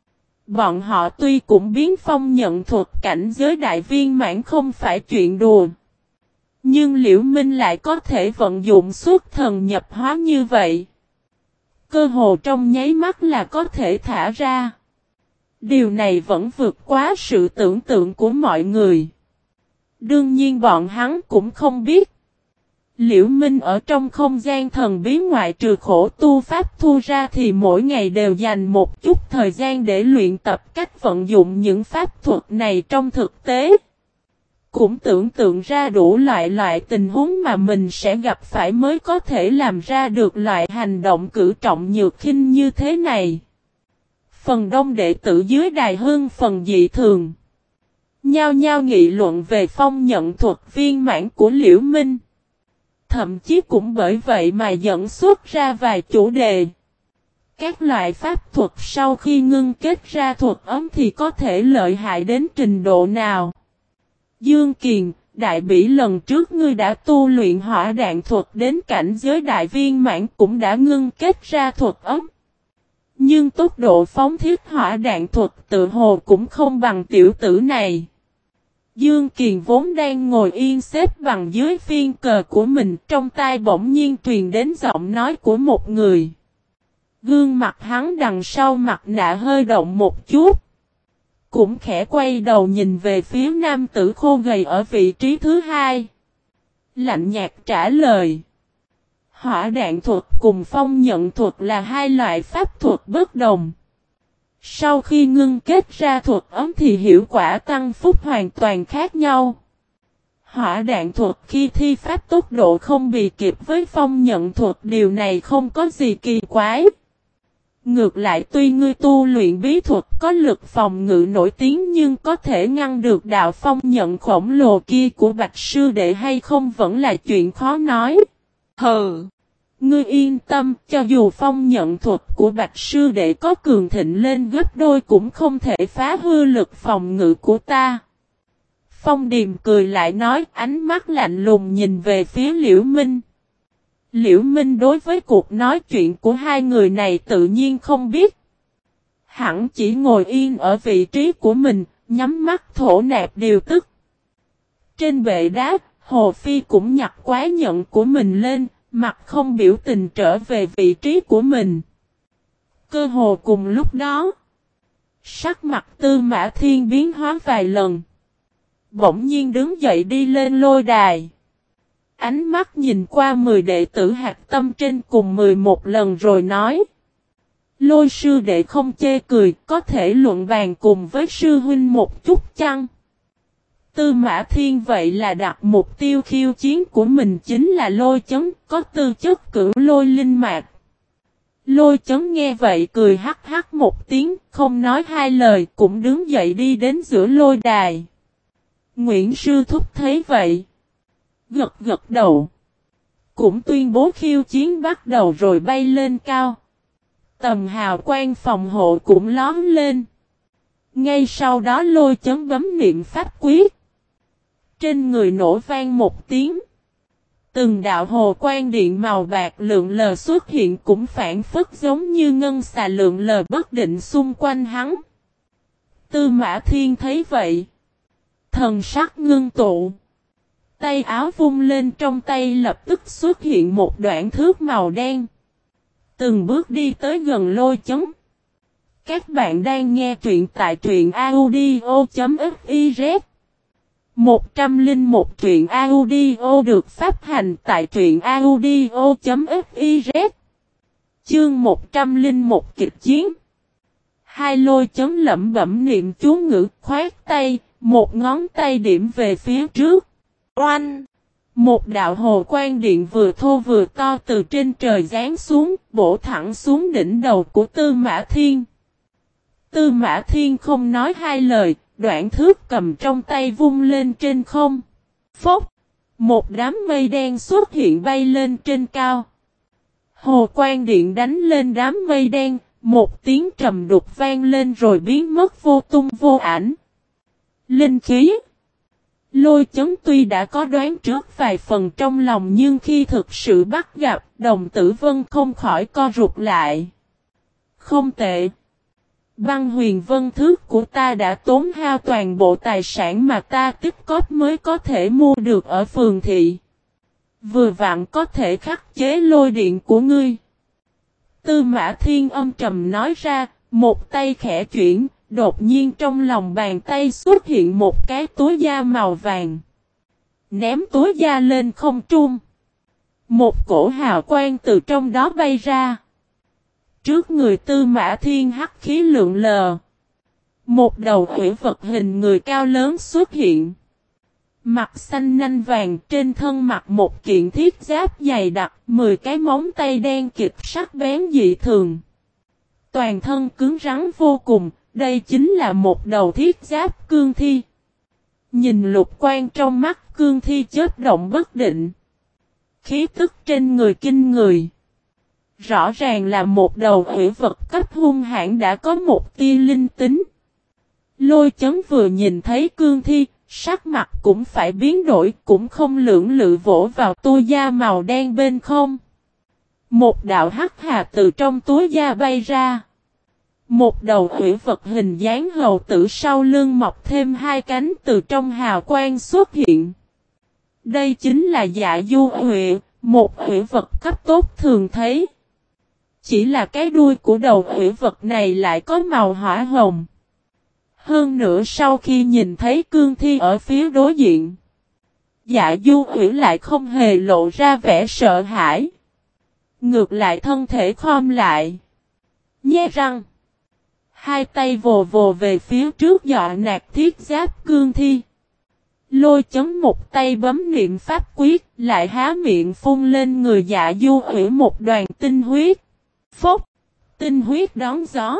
Bọn họ tuy cũng biến phong nhận thuật cảnh giới đại viên mãn không phải chuyện đùa. Nhưng Liễu Minh lại có thể vận dụng xuất thần nhập hóa như vậy. Cơ hồ trong nháy mắt là có thể thả ra. Điều này vẫn vượt quá sự tưởng tượng của mọi người. Đương nhiên bọn hắn cũng không biết. Liễu Minh ở trong không gian thần bí ngoại trừ khổ tu pháp thu ra thì mỗi ngày đều dành một chút thời gian để luyện tập cách vận dụng những pháp thuật này trong thực tế. Cũng tưởng tượng ra đủ loại tình huống mà mình sẽ gặp phải mới có thể làm ra được loại hành động cử trọng nhược khinh như thế này. Phần đông đệ tử dưới đài hưng phần dị thường. Nhao nhao nghị luận về phong nhận thuật viên mãn của Liễu Minh. Thậm chí cũng bởi vậy mà dẫn xuất ra vài chủ đề. Các loại pháp thuật sau khi ngưng kết ra thuật ấm thì có thể lợi hại đến trình độ nào? Dương Kiền, đại bỉ lần trước ngươi đã tu luyện hỏa đạn thuật đến cảnh giới đại viên mãn cũng đã ngưng kết ra thuật ấm. Nhưng tốc độ phóng thiết hỏa đạn thuật tự hồ cũng không bằng tiểu tử này. Dương Kiền vốn đang ngồi yên xếp bằng dưới phiên cờ của mình, trong tai bỗng nhiên truyền đến giọng nói của một người. Gương mặt hắn đằng sau mặt nạ hơi động một chút. Cũng khẽ quay đầu nhìn về phía nam tử khô gầy ở vị trí thứ hai. Lạnh nhạt trả lời. Hỏa đạn thuật cùng phong nhận thuật là hai loại pháp thuật bất đồng. Sau khi ngưng kết ra thuật ấm thì hiệu quả tăng phúc hoàn toàn khác nhau. Hỏa đạn thuật khi thi pháp tốc độ không bị kịp với phong nhận thuật, điều này không có gì kỳ quái. Ngược lại, tuy ngươi tu luyện bí thuật có lực phòng ngự nổi tiếng nhưng có thể ngăn được đạo phong nhận khổng lồ kia của Bạch Sư Đệ hay không vẫn là chuyện khó nói. Hừ! Ngươi yên tâm, cho dù phong nhận thuật của Bạch Sư Đệ có cường thịnh lên gấp đôi cũng không thể phá hư lực phòng ngự của ta. Phong Điềm cười lại nói, ánh mắt lạnh lùng nhìn về phía Liễu Minh. Liễu Minh đối với cuộc nói chuyện của hai người này tự nhiên không biết. Hẳn chỉ ngồi yên ở vị trí của mình, nhắm mắt thổ nạp điều tức. Trên bệ đá, Hồ Phi cũng nhặt quái nhận của mình lên, mặt không biểu tình trở về vị trí của mình. Cơ hồ cùng lúc đó, sắc mặt Tư Mã Thiên biến hóa vài lần. Bỗng nhiên đứng dậy đi lên lôi đài. Ánh mắt nhìn qua 10 đệ tử hạt tâm trên cùng 11 lần rồi nói. Lôi sư đệ không chê cười, có thể luận bàn cùng với sư huynh một chút chăng? Tư Mã Thiên vậy là đặt mục tiêu khiêu chiến của mình chính là Lôi Chấn, có tư chất cửu lôi linh mạch. Lôi Chấn nghe vậy cười hắc hắc một tiếng, không nói hai lời, cũng đứng dậy đi đến giữa lôi đài. Nguyễn Sư Thúc thấy vậy, gật gật đầu, cũng tuyên bố khiêu chiến bắt đầu rồi bay lên cao. Tầm hào quang phòng hộ cũng lóm lên. Ngay sau đó Lôi Chấn bấm niệm pháp quyết. Trên người nổ vang một tiếng. Từng đạo hồ quang điện màu bạc lượn lờ xuất hiện cũng phản phất giống như ngân xà lượn lờ bất định xung quanh hắn. Tư Mã Thiên thấy vậy, thần sắc ngưng tụ. Tay áo vung lên, trong tay lập tức xuất hiện một đoạn thước màu đen. Từng bước đi tới gần Lôi Chấn. Các bạn đang nghe truyện tại truyện audio.fiz. 101 truyện audio được phát hành tại truyện audio.fiz. Chương 101 kịch chiến. Hai Lôi Chấn lẩm bẩm niệm chú ngữ, khoát tay, một ngón tay điểm về phía trước. Oanh! Một đạo hồ quang điện vừa thô vừa to từ trên trời giáng xuống, bổ thẳng xuống đỉnh đầu của Tư Mã Thiên. Tư Mã Thiên không nói hai lời, đoạn thước cầm trong tay vung lên trên không. Phốc! Một đám mây đen xuất hiện bay lên trên cao. Hồ quang điện đánh lên đám mây đen, một tiếng trầm đục vang lên rồi biến mất vô tung vô ảnh. Linh khí! Lôi Chấn tuy đã có đoán trước vài phần trong lòng nhưng khi thực sự bắt gặp, Đồng Tử Vân không khỏi co rụt lại. Không tệ. Băng huyền vân thước của ta đã tốn hao toàn bộ tài sản mà ta tích cóp mới có thể mua được ở phường thị. Vừa vặn có thể khắc chế lôi điện của ngươi. Tư Mã Thiên âm trầm nói ra, một tay khẽ chuyển. Đột nhiên trong lòng bàn tay xuất hiện một cái túi da màu vàng. Ném túi da lên không trung. Một cổ hào quang từ trong đó bay ra. Trước người Tư Mã Thiên hắc khí lượn lờ. Một đầu hủy vật hình người cao lớn xuất hiện. Mặt xanh nanh vàng, trên thân mặc một kiện thiết giáp dày đặc, 10 cái móng tay đen kịt sắc bén dị thường. Toàn thân cứng rắn vô cùng. Đây chính là một đầu thiết giáp cương thi. Nhìn lục quang trong mắt cương thi chớp động bất định. Khí tức trên người kinh người. Rõ ràng là một đầu hủy vật cấp hung hãn đã có một tia linh tính. Lôi Chấn vừa nhìn thấy cương thi, sắc mặt cũng phải biến đổi, cũng không lưỡng lự vỗ vào túi da màu đen bên không. Một đạo hắc hà từ trong túi da bay ra. Một đầu hủy vật hình dáng hầu tử sau lưng mọc thêm hai cánh từ trong hào quang xuất hiện. Đây chính là Dạ Du Huệ, một hủy vật cấp tốt thường thấy. Chỉ là cái đuôi của đầu hủy vật này lại có màu hỏa hồng. Hơn nữa sau khi nhìn thấy cương thi ở phía đối diện, Dạ Du Huệ lại không hề lộ ra vẻ sợ hãi. Ngược lại thân thể khom lại, nhe răng. Hai tay vồ vồ về phía trước dọa nạt thiết giáp cương thi. Lôi chấn một tay bấm niệm pháp quyết, lại há miệng phun lên người Dạ Du Uyển một đoàn tinh huyết. Phốc! Tinh huyết đón gió.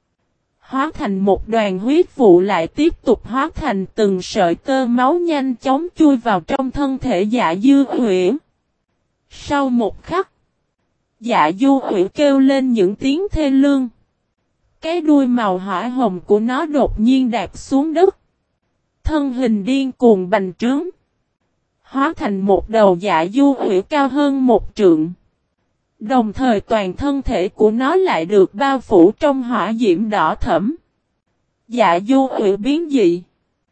Hóa thành một đoàn huyết vụ lại tiếp tục hóa thành từng sợi tơ máu nhanh chóng chui vào trong thân thể Dạ Du Uyển. Sau một khắc, Dạ Du Uyển kêu lên những tiếng thê lương. Cái đuôi màu hỏa hồng của nó đột nhiên đạp xuống đất. Thân hình điên cuồng bành trướng. Hóa thành một đầu Dạ Du Uyển cao hơn một trượng. Đồng thời toàn thân thể của nó lại được bao phủ trong hỏa diễm đỏ thẫm. Dạ Du Uyển biến dị.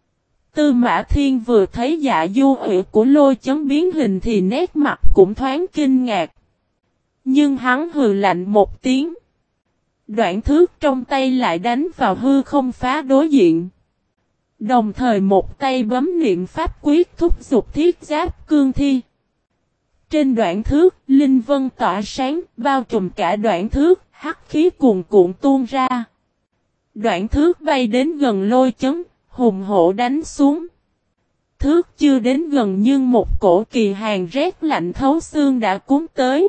Tư Mã Thiên vừa thấy Dạ Du Uyển của Lôi Chấn biến hình thì nét mặt cũng thoáng kinh ngạc. Nhưng hắn hừ lạnh một tiếng. Đoạn thước trong tay lại đánh vào hư không phá đối diện. Đồng thời một tay bấm niệm pháp quyết thúc giục thiết giáp cương thi. Trên đoạn thước, linh vân tỏa sáng, bao trùm cả đoạn thước, hắc khí cuồn cuộn tuôn ra. Đoạn thước bay đến gần Lôi Chấn, hùng hổ đánh xuống. Thước chưa đến gần nhưng một cổ kỳ hàn rét lạnh thấu xương đã cuốn tới.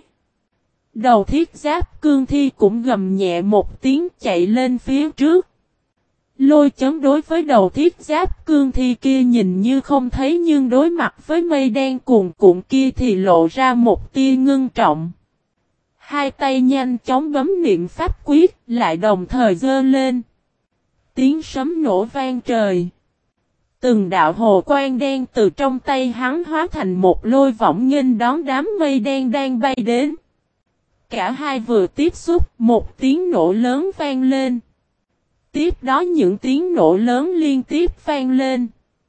Đầu thiết giáp cương thi cũng gầm nhẹ một tiếng chạy lên phía trước. Lôi Chấn đối với đầu thiết giáp cương thi kia nhìn như không thấy nhưng đối mặt với mây đen cuồn cuộn kia thì lộ ra một tia ngưng trọng. Hai tay nhanh chóng bấm niệm pháp quyết lại đồng thời giơ lên. Tiếng sấm nổ vang trời. Từng đạo hồ quang đen từ trong tay hắn hóa thành một lôi võng nghênh đón đám mây đen đang bay đến. Cả hai vừa tiếp xúc, một tiếng nổ lớn vang lên. Tiếp đó những tiếng nổ lớn liên tiếp vang lên.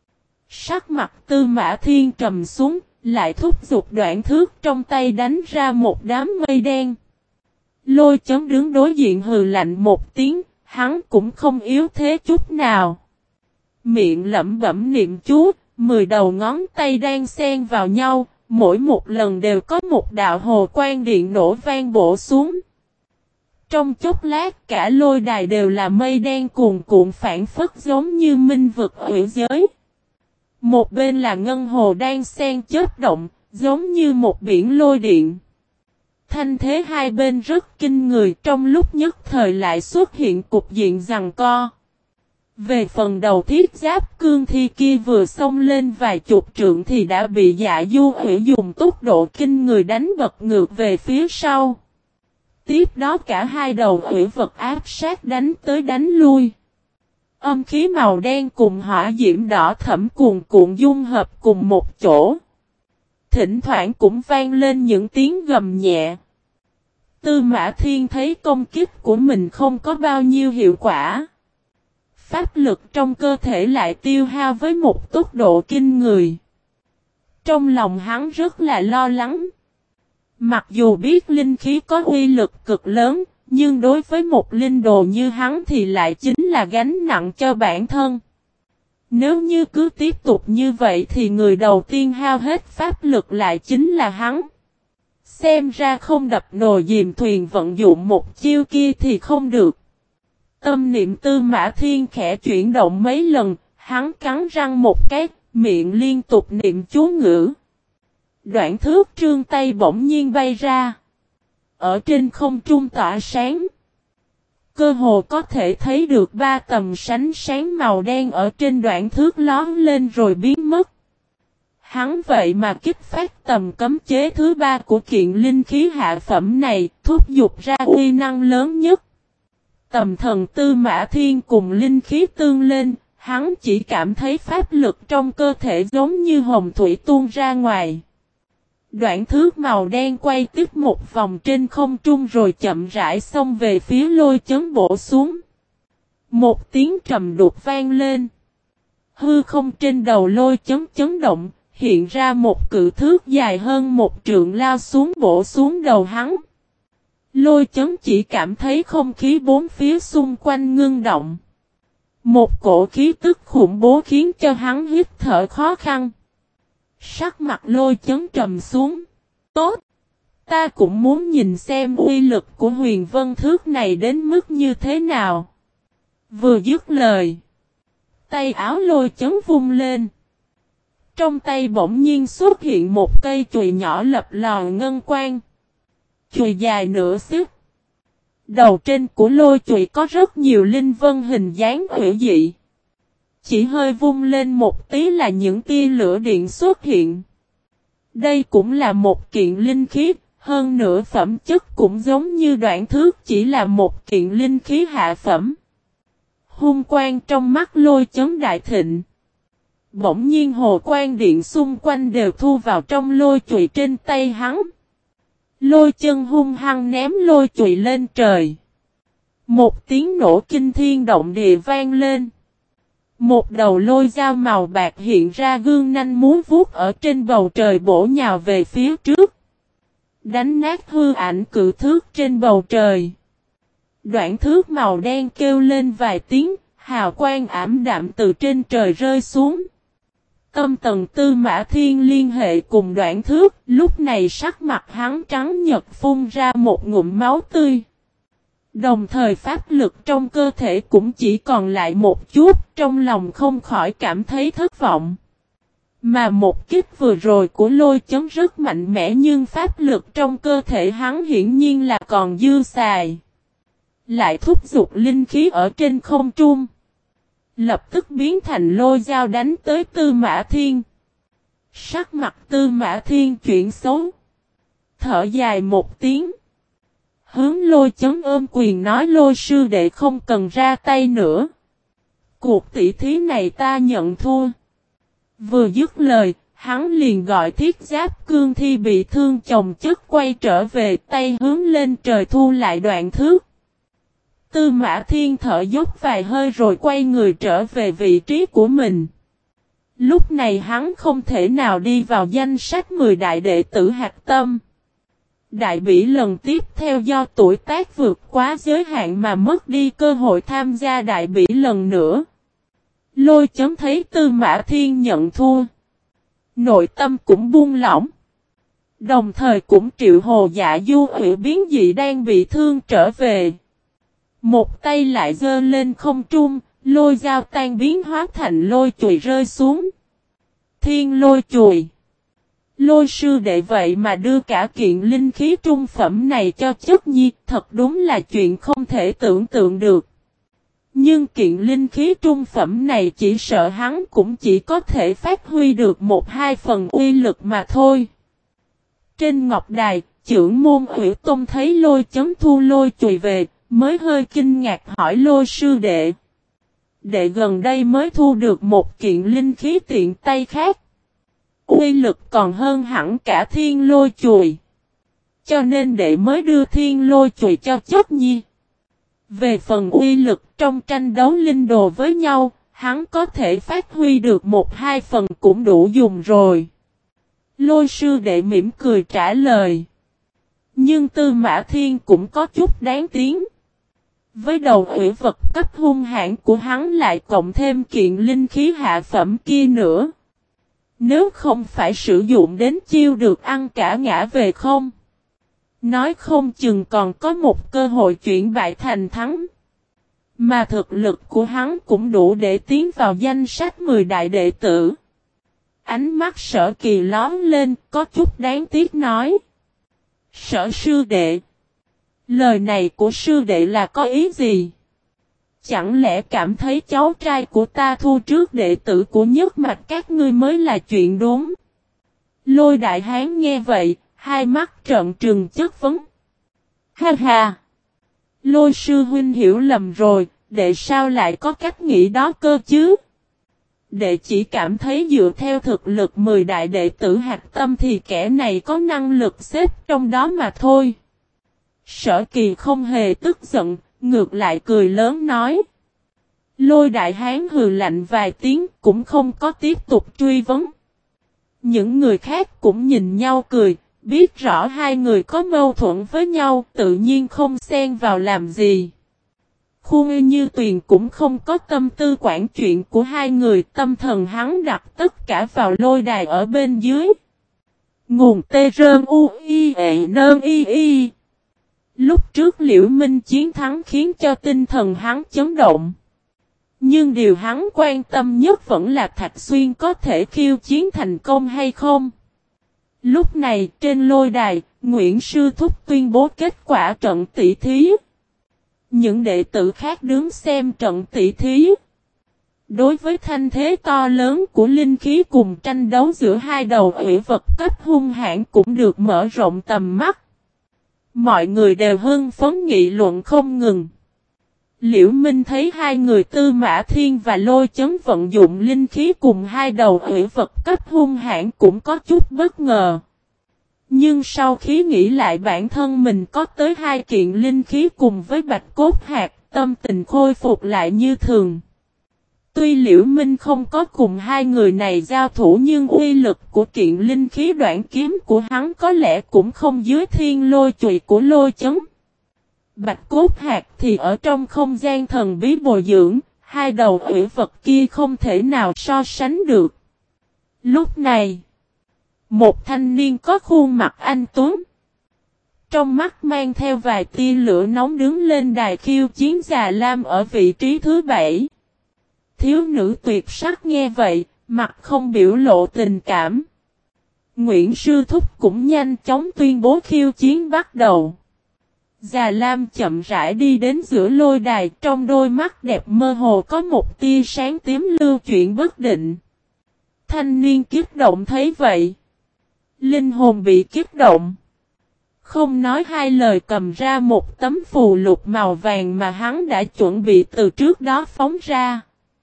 Sắc mặt Tư Mã Thiên trầm xuống, lại thúc giục đoạn thước trong tay đánh ra một đám mây đen. Lôi Chấn đứng đối diện hừ lạnh một tiếng, hắn cũng không yếu thế chút nào. Miệng lẩm bẩm niệm chú, 10 đầu ngón tay đang xen vào nhau, mỗi một lần đều có một đạo hồ quang điện nổ vang bổ xuống. Trong chốc lát cả lôi đài đều là mây đen cuồn cuộn phản phất giống như minh vực hủy giới. Một bên là ngân hồ đang xen chớp động, giống như một biển lôi điện. Thanh thế hai bên rất kinh người, trong lúc nhất thời lại xuất hiện cục diện giằng co. Về phần đầu thiết giáp cương thi kia vừa xông lên vài chục trượng thì đã bị Dạ Du Uyển dùng tốc độ kinh người đánh bật ngược về phía sau. Tiếp đó cả hai đầu hủy vật áp sát đánh tới đánh lui. Âm khí màu đen cùng hỏa diễm đỏ thẫm cuồn cuộn dung hợp cùng một chỗ. Thỉnh thoảng cũng vang lên những tiếng gầm nhẹ. Tư Mã Thiên thấy công kích của mình không có bao nhiêu hiệu quả. Pháp lực trong cơ thể lại tiêu hao với một tốc độ kinh người. Trong lòng hắn rất là lo lắng. Mặc dù biết linh khí có uy lực cực lớn, nhưng đối với một linh đồ như hắn thì lại chính là gánh nặng cho bản thân. Nếu như cứ tiếp tục như vậy thì người đầu tiên hao hết pháp lực lại chính là hắn. Xem ra không đập nồi dìm thuyền vận dụng một chiêu kia thì không được. Tâm niệm Tư Mã Thiên khẽ chuyển động mấy lần, hắn cắn răng một cái, miệng liên tục niệm chú ngữ. Đoạn thước trương tay bỗng nhiên bay ra. Ở trên không trung tỏa sáng. Cơ hồ có thể thấy được ba tầm sánh sáng màu đen ở trên đoạn thước lóm lên rồi biến mất. Hắn vậy mà kích phát tầm cấm chế thứ ba của kiện linh khí hạ phẩm này, thúc giục ra uy năng lớn nhất. Tầm thần Tư Mã Thiên cùng linh khí tương lên, hắn chỉ cảm thấy pháp lực trong cơ thể giống như hồng thủy tuôn ra ngoài. Đoạn thước màu đen quay tiếp một vòng trên không trung rồi chậm rãi xông về phía Lôi Chấn bổ xuống. Một tiếng trầm đục vang lên. Hư không trên đầu Lôi Chấn chấn động, hiện ra một cự thước dài hơn một trượng lao xuống bổ xuống đầu hắn. Lôi Chấn chỉ cảm thấy không khí bốn phía xung quanh ngưng động. Một cổ khí tức khủng bố khiến cho hắn hít thở khó khăn. Sắc mặt Lôi Chấn trầm xuống. Tốt! Ta cũng muốn nhìn xem uy lực của huyền vân thước này đến mức như thế nào. Vừa dứt lời, tay áo Lôi Chấn vung lên. Trong tay bỗng nhiên xuất hiện một cây chùy nhỏ lập lòi ngân quang. Chùy dài nửa xích. Đầu trên của lôi chùy có rất nhiều linh vân hình dáng hữu dị. Chỉ hơi vung lên một tí là những tia lửa điện xuất hiện. Đây cũng là một kiện linh khí, hơn nữa phẩm chất cũng giống như đoạn thước, chỉ là một kiện linh khí hạ phẩm. Hung quang trong mắt Lôi Chấn đại thịnh. Bỗng nhiên hồ quang điện xung quanh đều thu vào trong lôi chùy trên tay hắn. Lôi chân hung hăng ném lôi chùy lên trời. Một tiếng nổ kinh thiên động địa vang lên. Một đầu lôi dao màu bạc hiện ra gương nanh múa vuốt ở trên bầu trời bổ nhào về phía trước. Đánh nát hư ảnh cự thước trên bầu trời. Đoạn thước màu đen kêu lên vài tiếng, hào quang ảm đạm từ trên trời rơi xuống. Tâm Tần Tư Mã Thiên liên hệ cùng đoạn thước, lúc này sắc mặt hắn trắng nhật phun ra một ngụm máu tươi. Đồng thời pháp lực trong cơ thể cũng chỉ còn lại một chút, trong lòng không khỏi cảm thấy thất vọng. Mà một kích vừa rồi của Lôi Chấn rất mạnh mẽ nhưng pháp lực trong cơ thể hắn hiển nhiên là còn dư xài. Lại thúc giục linh khí ở trên không trung. Lập tức biến thành lôi dao đánh tới Tư Mã Thiên. Sắc mặt Tư Mã Thiên chuyển xấu. Thở dài một tiếng. Hướng Lôi Chấn ôm quyền nói: Lôi sư đệ không cần ra tay nữa. Cuộc tỷ thí này ta nhận thua. Vừa dứt lời, hắn liền gọi Thiết Giáp Cương Thi bị thương chồng chất quay trở về, tay hướng lên trời thu lại đoạn thước. Tư Mã Thiên thở dốc vài hơi rồi quay người trở về vị trí của mình. Lúc này hắn không thể nào đi vào danh sách 10 đại đệ tử hạch tâm. Đại bỉ lần tiếp theo do tuổi tác vượt quá giới hạn mà mất đi cơ hội tham gia đại bỉ lần nữa. Lôi Chấn thấy Tư Mã Thiên nhận thua. Nội tâm cũng buông lỏng. Đồng thời cũng triệu Hồ Dạ Du Hủy biến dị đang bị thương trở về. Một tay lại giơ lên không trung, lôi dao tan biến hóa thành lôi chùy rơi xuống. Thiên lôi chùy. Lôi sư đệ vậy mà đưa cả kiện linh khí trung phẩm này cho Chất Nhi, thật đúng là chuyện không thể tưởng tượng được. Nhưng kiện linh khí trung phẩm này chỉ sợ hắn cũng chỉ có thể phát huy được 1-2 phần uy lực mà thôi. Trên ngọc đài, trưởng môn Hủy Tông thấy Lôi Chấn thu lôi chùy về, mới hơi kinh ngạc hỏi: Lôi sư đệ. Đệ gần đây mới thu được một kiện linh khí tiện tay khác. Uy lực còn hơn hẳn cả thiên lôi chùy. Cho nên đệ mới đưa thiên lôi chùy cho Chất Nhi. Về phần uy lực trong tranh đấu linh đồ với nhau, hắn có thể phát huy được 1-2 phần cũng đủ dùng rồi. Lôi sư đệ mỉm cười trả lời. Nhưng Tư Mã Thiên cũng có chút đáng tiếng. Với đầu ủy vật cấp hung hãn của hắn lại cộng thêm kiện linh khí hạ phẩm kia nữa. Nếu không phải sử dụng đến chiêu được ăn cả ngã về không. Nói không chừng còn có một cơ hội chuyển bại thành thắng. Mà thực lực của hắn cũng đủ để tiến vào danh sách 10 đại đệ tử. Ánh mắt Sở Kỳ lóm lên, có chút đáng tiếc nói. Sở sư đệ. Lời này của sư đệ là có ý gì? Chẳng lẽ cảm thấy cháu trai của ta thu trước đệ tử của nhất mạch các ngươi mới là chuyện đúng? Lôi đại hán nghe vậy, hai mắt trợn trừng chất vấn. Ha ha! Lôi sư huynh hiểu lầm rồi, đệ sao lại có cách nghĩ đó cơ chứ? Đệ chỉ cảm thấy dựa theo thực lực 10 đại đệ tử hạch tâm thì kẻ này có năng lực xếp trong đó mà thôi. Sở Kỳ không hề tức giận, ngược lại cười lớn nói. Lôi đại hán hừ lạnh vài tiếng cũng không có tiếp tục truy vấn. Những người khác cũng nhìn nhau cười, biết rõ hai người có mâu thuẫn với nhau, tự nhiên không xen vào làm gì. Khuôn Như Tuyền cũng không có tâm tư quản chuyện của hai người, tâm thần hắn đặt tất cả vào lôi đài ở bên dưới. Nguồn tê rơn u i e nơn y y. Lúc trước Liễu Minh chiến thắng khiến cho tinh thần hắn chấn động. Nhưng điều hắn quan tâm nhất vẫn là Thạch Xuyên có thể khiêu chiến thành công hay không. Lúc này trên lôi đài, Nguyễn Sư Thúc tuyên bố kết quả trận tỷ thí. Những đệ tử khác đứng xem trận tỷ thí. Đối với thanh thế to lớn của linh khí cùng tranh đấu giữa hai đầu ủy vật cấp hung hãn cũng được mở rộng tầm mắt. Mọi người đều hưng phấn nghị luận không ngừng. Liễu Minh thấy hai người Tư Mã Thiên và Lôi Chấn vận dụng linh khí cùng hai đầu ủy vật cấp hung hãn cũng có chút bất ngờ. Nhưng sau khi nghĩ lại bản thân mình có tới hai kiện linh khí cùng với bạch cốt hạt, tâm tình khôi phục lại như thường. Tuy Liễu Minh không có cùng hai người này giao thủ nhưng uy lực của kiện linh khí đoạn kiếm của hắn có lẽ cũng không dưới thiên lôi chùy của Lôi Chấn. Bạch cốt hạt thì ở trong không gian thần bí bồi dưỡng, hai đầu ủy vật kia không thể nào so sánh được. Lúc này, một thanh niên có khuôn mặt anh tuấn, trong mắt mang theo vài tia lửa nóng đứng lên đài khiêu chiến Già Lam ở vị trí thứ 7. Thiếu nữ tuyệt sắc nghe vậy, mặt không biểu lộ tình cảm. Nguyễn Sư Thúc cũng nhanh chóng tuyên bố khiêu chiến bắt đầu. Già Lam chậm rãi đi đến giữa lôi đài, trong đôi mắt đẹp mơ hồ có một tia sáng tím lưu chuyển bất định. Thanh niên kích động thấy vậy. Linh hồn bị kích động. Không nói hai lời cầm ra một tấm phù lục màu vàng mà hắn đã chuẩn bị từ trước đó phóng ra.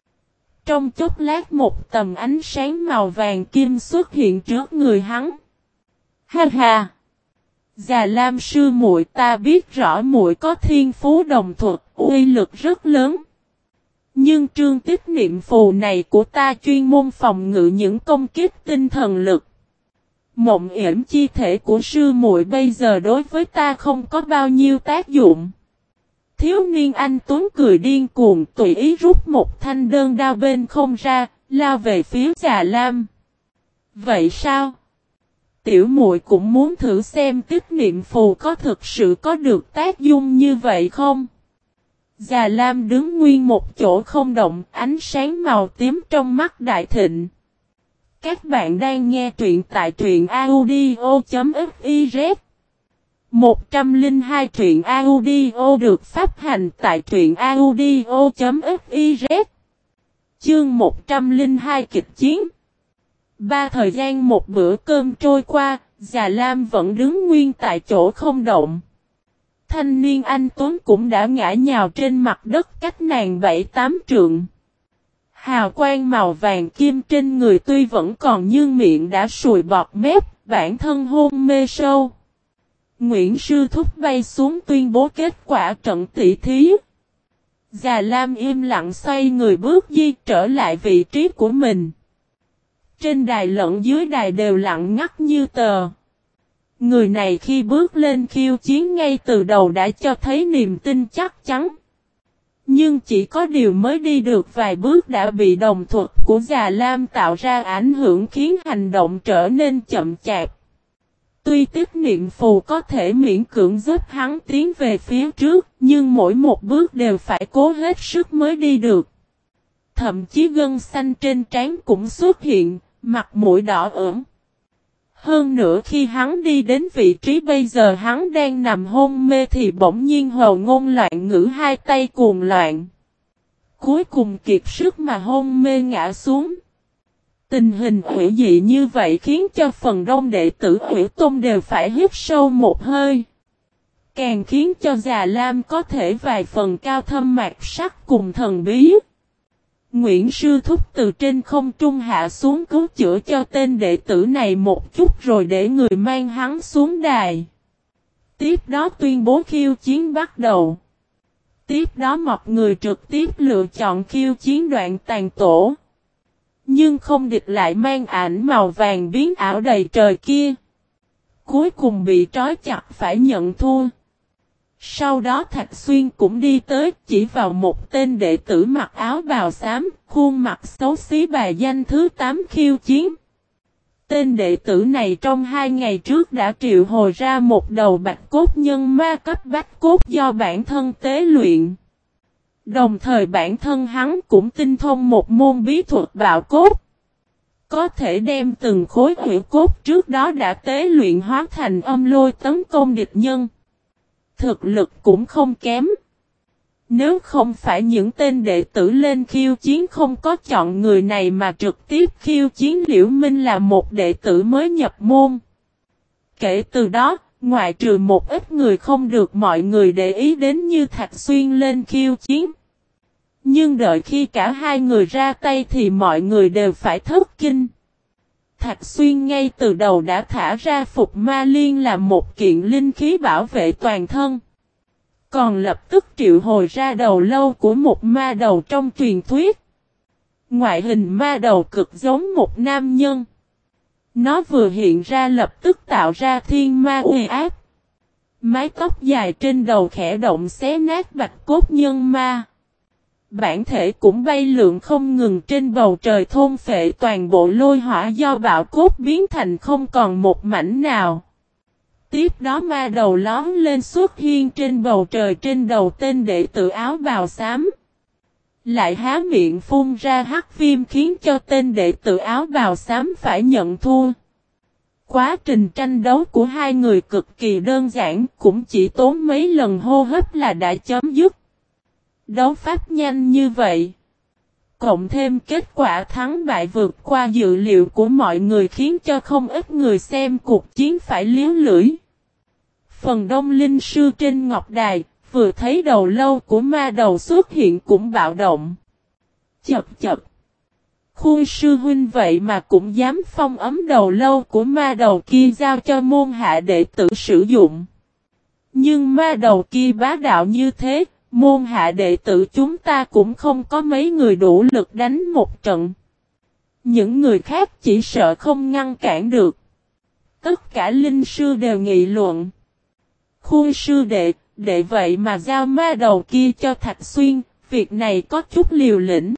Trong chốc lát một tầm ánh sáng màu vàng kim xuất hiện trước người hắn. Ha ha! Già Lam sư muội, ta biết rõ muội có thiên phú đồng thuật, uy lực rất lớn. Nhưng trương tích niệm phù này của ta chuyên môn phòng ngự những công kích tinh thần lực. Mộng yểm chi thể của sư muội bây giờ đối với ta không có bao nhiêu tác dụng. Thiếu niên anh tuấn cười điên cuồng, tùy ý rút một thanh đơn đao bên không ra, lao về phía Già Lam. Vậy sao? Tiểu muội cũng muốn thử xem tích niệm phù có thực sự có được tác dụng như vậy không? Già Lam đứng nguyên một chỗ không động, ánh sáng màu tím trong mắt đại thịnh. Các bạn đang nghe truyện tại truyện audio.fiz 102 truyện audio được phát hành tại truyện audio.fiz. Chương 102 kịch chiến. Thời gian một bữa cơm trôi qua, Già Lam vẫn đứng nguyên tại chỗ không động. Thanh niên anh tuấn cũng đã ngã nhào trên mặt đất cách nàng 7-8 trượng. Hào quang màu vàng kim trên người tuy vẫn còn nhưng miệng đã sùi bọt mép, bản thân hôn mê sâu. Nguyễn Sư Thúc bay xuống tuyên bố kết quả trận tỷ thí. Già Lam im lặng xoay người bước di trở lại vị trí của mình. Trên đài lẫn dưới đài đều lặng ngắt như tờ. Người này khi bước lên khiêu chiến ngay từ đầu đã cho thấy niềm tin chắc chắn. Nhưng chỉ có điều mới đi được vài bước đã bị đồng thuật của Già Lam tạo ra ảnh hưởng khiến hành động trở nên chậm chạp. Tuy tích niệm phù có thể miễn cưỡng giúp hắn tiến về phía trước, nhưng mỗi một bước đều phải cố hết sức mới đi được. Thậm chí gân xanh trên trán cũng xuất hiện, mặt mũi đỏ ửng. Hơn nữa khi hắn đi đến vị trí bây giờ hắn đang nằm hôn mê thì bỗng nhiên hồ ngôn loạn ngữ, hai tay cuồng loạn. Cuối cùng kiệt sức mà hôn mê ngã xuống. Tình hình hủy dị như vậy khiến cho phần đông đệ tử Hủy Tôn đều phải hít sâu một hơi. Càng khiến cho Già Lam có thể vài phần cao thâm mạc sắc cùng thần bí. Nguyễn Sư Thúc từ trên không trung hạ xuống cứu chữa cho tên đệ tử này một chút rồi để người mang hắn xuống đài. Tiếp đó tuyên bố khiêu chiến bắt đầu. Tiếp đó một người trực tiếp lựa chọn khiêu chiến đoạn tàn tổ. Nhưng không địch lại mang ảnh màu vàng biến ảo đầy trời kia. Cuối cùng bị trói chặt phải nhận thua. Sau đó Thạch Xuyên cũng đi tới chỉ vào một tên đệ tử mặc áo bào xám, khuôn mặt xấu xí bài danh thứ 8 khiêu chiến. Tên đệ tử này trong 2 ngày trước đã triệu hồi ra một đầu bạch cốt nhân ma cấp bạch cốt do bản thân tế luyện. Đồng thời bản thân hắn cũng tinh thông một môn bí thuật bạo cốt. Có thể đem từng khối hủy cốt trước đó đã tế luyện hóa thành âm lôi tấn công địch nhân. Thực lực cũng không kém. Nếu không phải những tên đệ tử lên khiêu chiến không có chọn người này mà trực tiếp khiêu chiến Liễu Minh là một đệ tử mới nhập môn. Kể từ đó, ngoại trừ một ít người không được mọi người để ý đến như Thạch Xuyên lên khiêu chiến. Nhưng đợi khi cả hai người ra tay thì mọi người đều phải thất kinh. Thạch Xuyên ngay từ đầu đã thả ra Phục Ma Liên là một kiện linh khí bảo vệ toàn thân. Còn lập tức triệu hồi ra đầu lâu của một ma đầu trong truyền thuyết. Ngoại hình ma đầu cực giống một nam nhân. Nó vừa hiện ra lập tức tạo ra thiên ma uy áp. Mái tóc dài trên đầu khẽ động xé nát bạch cốt nhân ma. Bản thể cũng bay lượn không ngừng trên bầu trời thôn phệ toàn bộ lôi hỏa do bạo cốt biến thành không còn một mảnh nào. Tiếp đó ma đầu lón lên xuất hiện trên bầu trời trên đầu tên đệ tử áo bào xám. Lại há miệng phun ra hắc viêm khiến cho tên đệ tử áo bào xám phải nhận thua. Quá trình tranh đấu của hai người cực kỳ đơn giản, cũng chỉ tốn mấy lần hô hấp là đã chấm dứt. Đấu pháp nhanh như vậy, cộng thêm kết quả thắng bại vượt qua dự liệu của mọi người khiến cho không ít người xem cuộc chiến phải liếu lưỡi. Phần đông linh sư trên ngọc đài, vừa thấy đầu lâu của ma đầu xuất hiện cũng bạo động. Chập chập. Khui sư huynh vậy mà cũng dám phong ấm đầu lâu của ma đầu kia giao cho môn hạ đệ tử sử dụng. Nhưng ma đầu kia bá đạo như thế, môn hạ đệ tử chúng ta cũng không có mấy người đủ lực đánh một trận. Những người khác chỉ sợ không ngăn cản được. Tất cả linh sư đều nghị luận. Khui sư đệ vậy mà giao ma đầu kia cho Thạch Xuyên, việc này có chút liều lĩnh.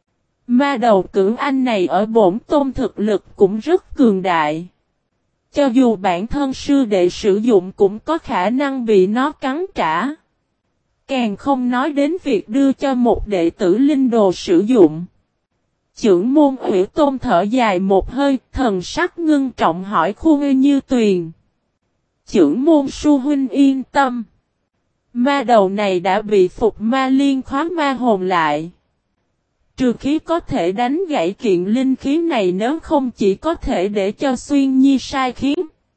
Ma đầu cưỡng anh này ở bổn tôn thực lực cũng rất cường đại. Cho dù bản thân sư đệ sử dụng cũng có khả năng bị nó cắn trả. Càng không nói đến việc đưa cho một đệ tử linh đồ sử dụng. Chưởng môn Ủy Tôn thở dài một hơi, thần sắc ngưng trọng hỏi Khu Như Tuyền. Chưởng môn Su huynh yên tâm. Ma đầu này đã bị Phục Ma Liên khóa ma hồn lại. Trừ khí có thể đánh gãy kiện linh khí này, nếu không chỉ có thể để cho Xuyên Nhi sai khiến.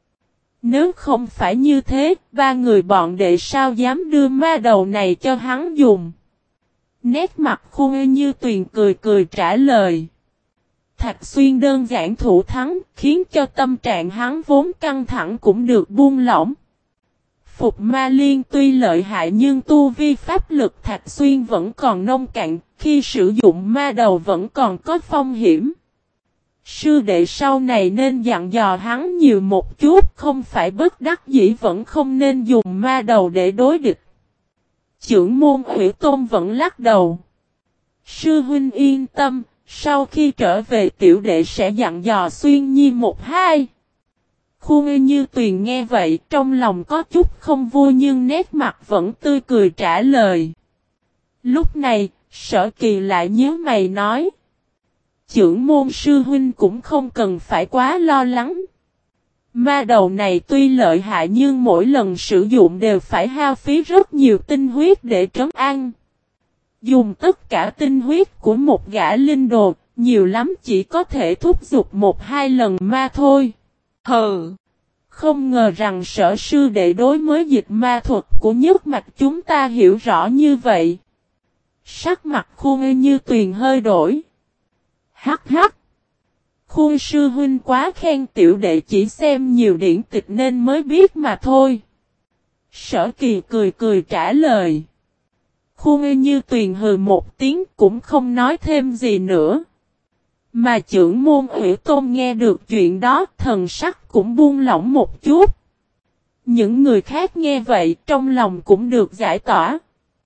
Nếu không phải như thế, ba người bọn đệ sao dám đưa ma đầu này cho hắn dùng. Nét mặt Khu Như Tuyền cười cười trả lời. Thạch Xuyên đơn giản thủ thắng, khiến cho tâm trạng hắn vốn căng thẳng cũng được buông lỏng. Phục Ma Liên tuy lợi hại nhưng tu vi pháp lực Thạch Xuyên vẫn còn nông cạn, khi sử dụng ma đầu vẫn còn có phong hiểm. Sư đệ sau này nên dặn dò hắn nhiều một chút, không phải bất đắc dĩ vẫn không nên dùng ma đầu để đối địch. Chưởng môn Ủy Tôn vẫn lắc đầu. Sư huynh yên tâm, sau khi trở về tiểu đệ sẽ dặn dò Xuyên Nhi một hai. Khu Như Tuyền nghe vậy trong lòng có chút không vui nhưng nét mặt vẫn tươi cười trả lời. Lúc này, Sở Kỳ lại nhíu mày nói. Chưởng môn sư huynh cũng không cần phải quá lo lắng. Ma đầu này tuy lợi hại nhưng mỗi lần sử dụng đều phải hao phí rất nhiều tinh huyết để trấn an. Dùng tất cả tinh huyết của một gã linh đồ, nhiều lắm chỉ có thể thúc giục một hai lần ma thôi. Hừ! Không ngờ rằng Sở sư đệ đối với dịch ma thuật của nhất mạch chúng ta hiểu rõ như vậy. Sắc mặt Khu Như Tuyền hơi đổi. Hắc hắc! Khu sư huynh quá khen tiểu đệ chỉ xem nhiều điển tịch nên mới biết mà thôi. Sở Kỳ cười cười trả lời. Khu Như Tuyền hừ một tiếng cũng không nói thêm gì nữa. Mà chưởng môn Ủy Tôn nghe được chuyện đó, thần sắc cũng buông lỏng một chút. Những người khác nghe vậy trong lòng cũng được giải tỏa.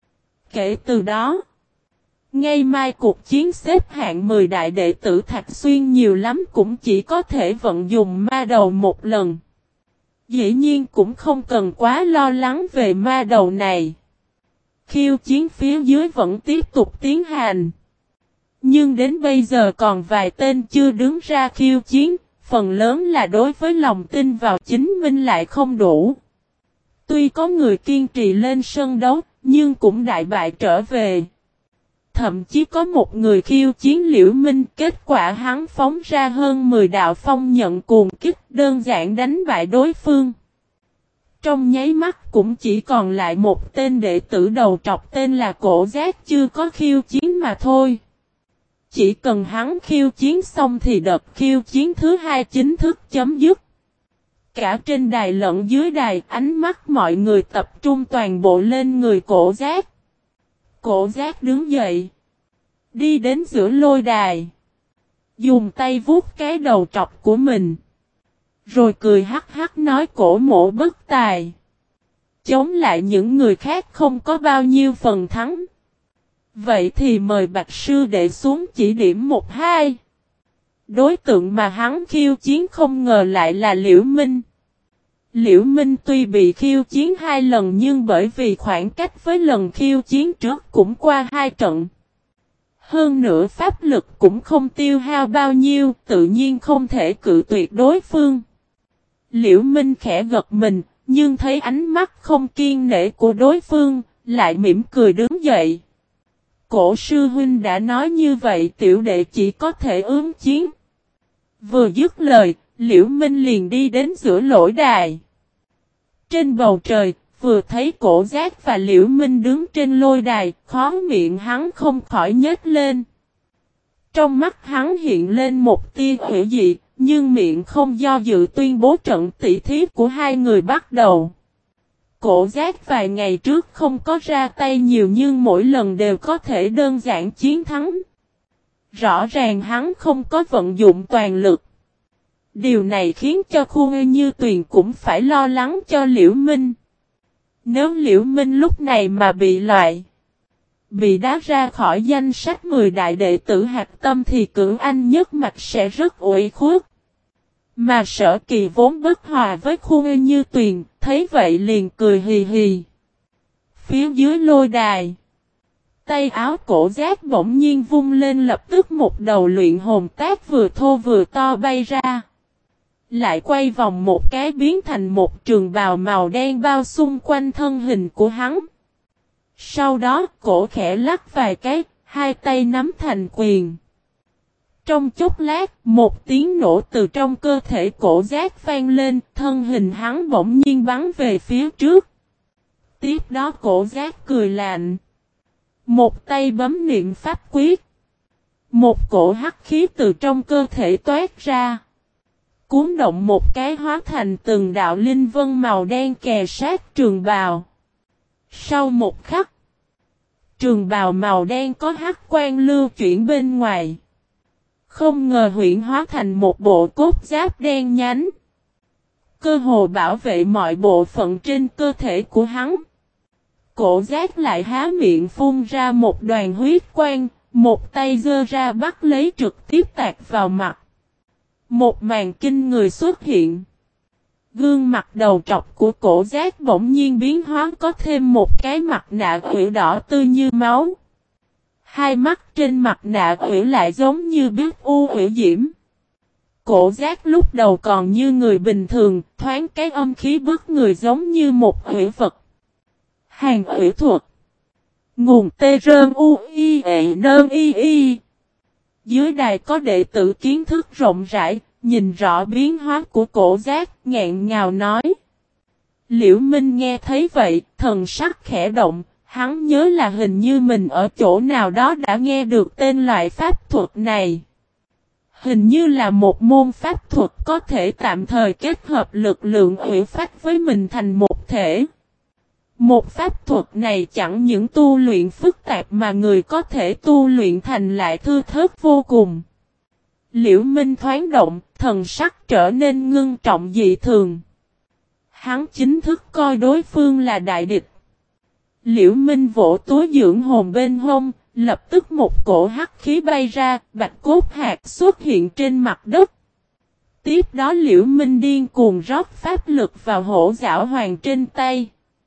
Kể từ đó, ngay mai cuộc chiến xếp hạng 10 đại đệ tử Thạch Xuyên nhiều lắm cũng chỉ có thể vận dùng ma đầu một lần. Dĩ nhiên cũng không cần quá lo lắng về ma đầu này. khiêu chiến phía dưới vẫn tiếp tục tiến hành. Nhưng đến bây giờ còn vài tên chưa đứng ra khiêu chiến, phần lớn là đối với lòng tin vào chính mình lại không đủ. Tuy có người kiên trì lên sân đấu, nhưng cũng đại bại trở về. Thậm chí có một người khiêu chiến Liễu Minh, kết quả hắn phóng ra hơn 10 đạo phong nhận cuồng kích, đơn giản đánh bại đối phương. Trong nháy mắt cũng chỉ còn lại một tên đệ tử đầu trọc tên là Cổ Giác chưa có khiêu chiến mà thôi. Chỉ cần hắn khiêu chiến xong thì đợt khiêu chiến thứ hai chính thức chấm dứt. Cả trên đài lẫn dưới đài, ánh mắt mọi người tập trung toàn bộ lên người Cổ Giác. Cổ Giác đứng dậy, đi đến giữa lôi đài, dùng tay vuốt cái đầu trọc của mình, rồi cười hắc hắc nói cổ mộ bất tài. Chống lại những người khác không có bao nhiêu phần thắng. Vậy thì mời Bạch Sư Đệ xuống chỉ điểm 1-2. Đối tượng mà hắn khiêu chiến không ngờ lại là Liễu Minh. Liễu Minh tuy bị khiêu chiến 2 lần nhưng bởi vì khoảng cách với lần khiêu chiến trước cũng qua 2 trận. Hơn nữa pháp lực cũng không tiêu hao bao nhiêu, tự nhiên không thể cự tuyệt đối phương. Liễu Minh khẽ gật mình, nhưng thấy ánh mắt không kiên nể của đối phương, lại mỉm cười đứng dậy. Cổ sư huynh đã nói như vậy tiểu đệ chỉ có thể ứng chiến. Vừa dứt lời, Liễu Minh liền đi đến giữa lỗi đài. Trên bầu trời, vừa thấy Cổ Giác và Liễu Minh đứng trên lôi đài, khóe miệng hắn không khỏi nhếch lên. Trong mắt hắn hiện lên một tia hủy dị, nhưng miệng không do dự tuyên bố trận tỷ thí của hai người bắt đầu. Cổ Giác vài ngày trước không có ra tay nhiều nhưng mỗi lần đều có thể đơn giản chiến thắng. Rõ ràng hắn không có vận dụng toàn lực. Điều này khiến cho Khu Như Tuyền cũng phải lo lắng cho Liễu Minh. Nếu Liễu Minh lúc này mà bị loại, bị đá ra khỏi danh sách 10 đại đệ tử hạt tâm thì Cửu Anh nhất mạch sẽ rất uỷ khuất. Mà Sở Kỳ vốn bất hòa với Khu Như Tuyền, thấy vậy liền cười hì hì. Phía dưới lôi đài, tay áo Cổ Giác bỗng nhiên vung lên, lập tức một đầu luyện hồn tác vừa thô vừa to bay ra. Lại quay vòng một cái biến thành một trường bào màu đen bao xung quanh thân hình của hắn. Sau đó cổ khẽ lắc vài cái, hai tay nắm thành quyền. Trong chốc lát, một tiếng nổ từ trong cơ thể Cổ Giác vang lên, thân hình hắn bỗng nhiên bắn về phía trước. Tiếp đó Cổ Giác cười lạnh. Một tay bấm niệm pháp quyết. Một cổ hắc khí từ trong cơ thể toát ra. Cuốn động một cái hóa thành từng đạo linh vân màu đen kè sát trường bào. Sau một khắc, trường bào màu đen có hắc quang lưu chuyển bên ngoài. Không ngờ huyễn hóa thành một bộ cốt giáp đen nhánh. Cơ hồ bảo vệ mọi bộ phận trên cơ thể của hắn. Cổ Giác lại há miệng phun ra một đoàn huyết quang, một tay giơ ra bắt lấy trực tiếp tạt vào mặt. Một màn kinh người xuất hiện. Gương mặt đầu trọc của Cổ Giác bỗng nhiên biến hóa, có thêm một cái mặt nạ quỷ đỏ tươi như máu. Hai mắt trên mặt nạ quỷ lại giống như biết u quỷ diễm. Cổ Giác lúc đầu còn như người bình thường, thoáng cái âm khí bức người giống như một quỷ vật. Hàng quỷ thuật. Nguồn tê rơn u i e nơn y y. Dưới đài có đệ tử kiến thức rộng rãi, nhìn rõ biến hóa của Cổ Giác, nghẹn ngào nói. Liễu Minh nghe thấy vậy, thần sắc khẽ động, hắn nhớ là hình như mình ở chỗ nào đó đã nghe được tên loại pháp thuật này. Hình như là một môn pháp thuật có thể tạm thời kết hợp lực lượng hủy phách với mình thành một thể. Một pháp thuật này chẳng những tu luyện phức tạp mà người có thể tu luyện thành lại thư thớt vô cùng. Liễu Minh thoáng động, thần sắc trở nên ngưng trọng dị thường. Hắn chính thức coi đối phương là đại địch. Liễu Minh vỗ túi dưỡng hồn bên hông, lập tức một cổ hắc khí bay ra, bạch cốt hạt xuất hiện trên mặt đất. Tiếp đó Liễu Minh điên cuồng rót pháp lực vào hổ giảo hoàng trên tay.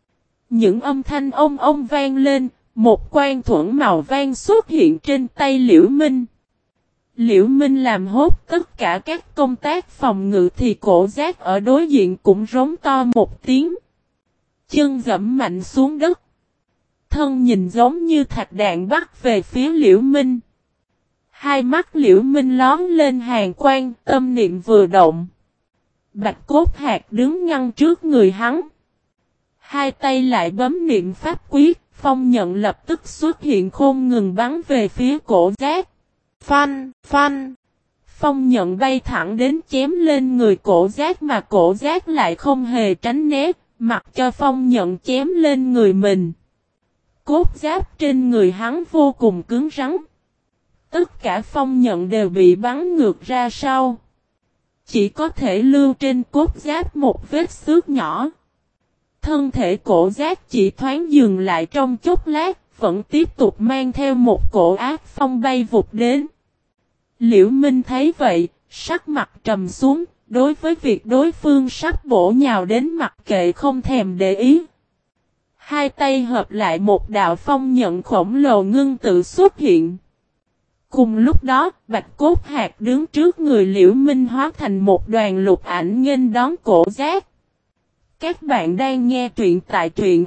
Những âm thanh ông vang lên, một quan thuẫn màu vàng xuất hiện trên tay Liễu Minh. Liễu Minh làm hốt tất cả các công tác phòng ngự thì cổ giác ở đối diện cũng rống to một tiếng. Chân giẫm mạnh xuống đất. Thân nhìn giống như thạch đạn bắt về phía Liễu Minh. Hai mắt Liễu Minh lón lên hàn quang, tâm niệm vừa động. Bạch cốt hạt đứng ngăn trước người hắn. Hai tay lại bấm niệm pháp quyết, phong nhận lập tức xuất hiện không ngừng bắn về phía cổ giác. Phanh, phanh. Phong nhận bay thẳng đến chém lên người cổ giác mà cổ giác lại không hề tránh né, mặc cho phong nhận chém lên người mình. Cốt giáp trên người hắn vô cùng cứng rắn. Tất cả phong nhận đều bị bắn ngược ra sau. Chỉ có thể lưu trên cốt giáp một vết xước nhỏ. Thân thể cổ giác chỉ thoáng dừng lại trong chốc lát, vẫn tiếp tục mang theo một cổ ác phong bay vụt đến. Liễu Minh thấy vậy, sắc mặt trầm xuống, đối với việc đối phương sắp bổ nhào đến mặc kệ không thèm để ý. Hai tay hợp lại một đạo phong nhận khổng lồ ngưng tự xuất hiện. Cùng lúc đó, bạch cốt hạt đứng trước người Liễu Minh hóa thành một đoàn lục ảnh nghênh đón cổ giác. Các bạn đang nghe truyện tại truyện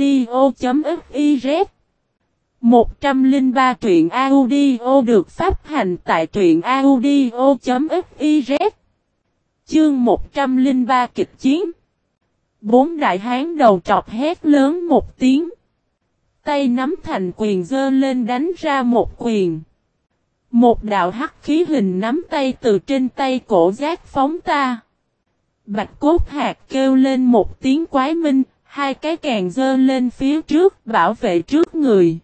audio.fiz 103 truyện audio được phát hành tại truyện audio.fiz. Chương 103 kịch chiến. Bốn đại hán đầu trọc hét lớn một tiếng. Tay nắm thành quyền giơ lên đánh ra một quyền. Một đạo hắc khí hình nắm tay từ trên tay cổ giác phóng ta. Bạch cốt hạt kêu lên một tiếng quái minh, hai cái càng giơ lên phía trước bảo vệ trước người.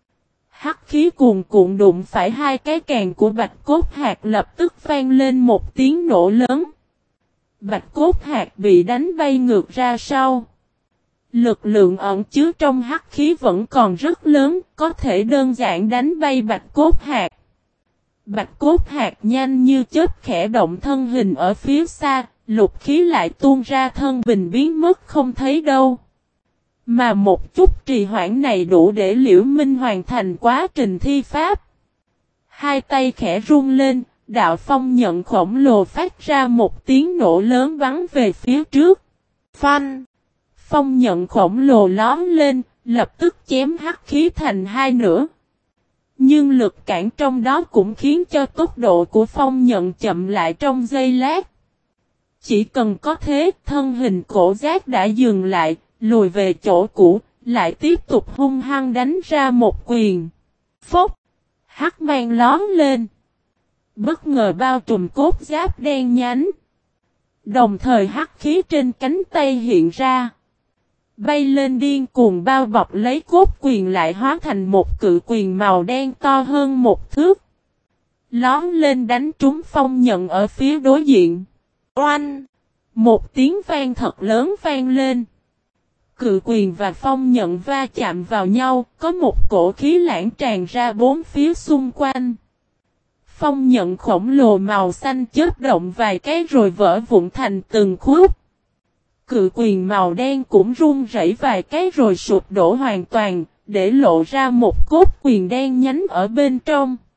Hắc khí cuồn cuộn đụng phải hai cái càng của bạch cốt hạt lập tức vang lên một tiếng nổ lớn. Bạch cốt hạt bị đánh bay ngược ra sau. Lực lượng ẩn chứa trong hắc khí vẫn còn rất lớn, có thể đơn giản đánh bay bạch cốt hạt. Bạch cốt hạt nhanh như chớp khẽ động thân hình ở phía xa, lục khí lại tuôn ra thân bình biến mất không thấy đâu. Mà một chút trì hoãn này đủ để Liễu Minh hoàn thành quá trình thi pháp. Hai tay khẽ run lên, đạo phong nhận khổng lồ phát ra một tiếng nổ lớn bắn về phía trước. Phanh! Phong nhận khổng lồ lóm lên, lập tức chém hắc khí thành hai nửa. Nhưng lực cản trong đó cũng khiến cho tốc độ của phong nhận chậm lại trong giây lát. Chỉ cần có thế, thân hình cổ giác đã dừng lại, lùi về chỗ cũ, lại tiếp tục hung hăng đánh ra một quyền. Phốc! Hắc mang lóm lên. Bất ngờ bao trùm cốt giáp đen nhánh. Đồng thời hắc khí trên cánh tay hiện ra. Bay lên điên cuồng bao bọc lấy cốt quyền lại hóa thành một cự quyền màu đen to hơn một thước. Lóm lên đánh trúng phong nhận ở phía đối diện. Oanh! Một tiếng vang thật lớn vang lên. Cự quyền và phong nhận va chạm vào nhau, có một cổ khí lãng tràn ra bốn phía xung quanh. Phong nhận khổng lồ màu xanh chớp động vài cái rồi vỡ vụn thành từng khúc. Cự quyền màu đen cũng rung rẩy vài cái rồi sụp đổ hoàn toàn, để lộ ra một cốt quyền đen nhánh ở bên trong.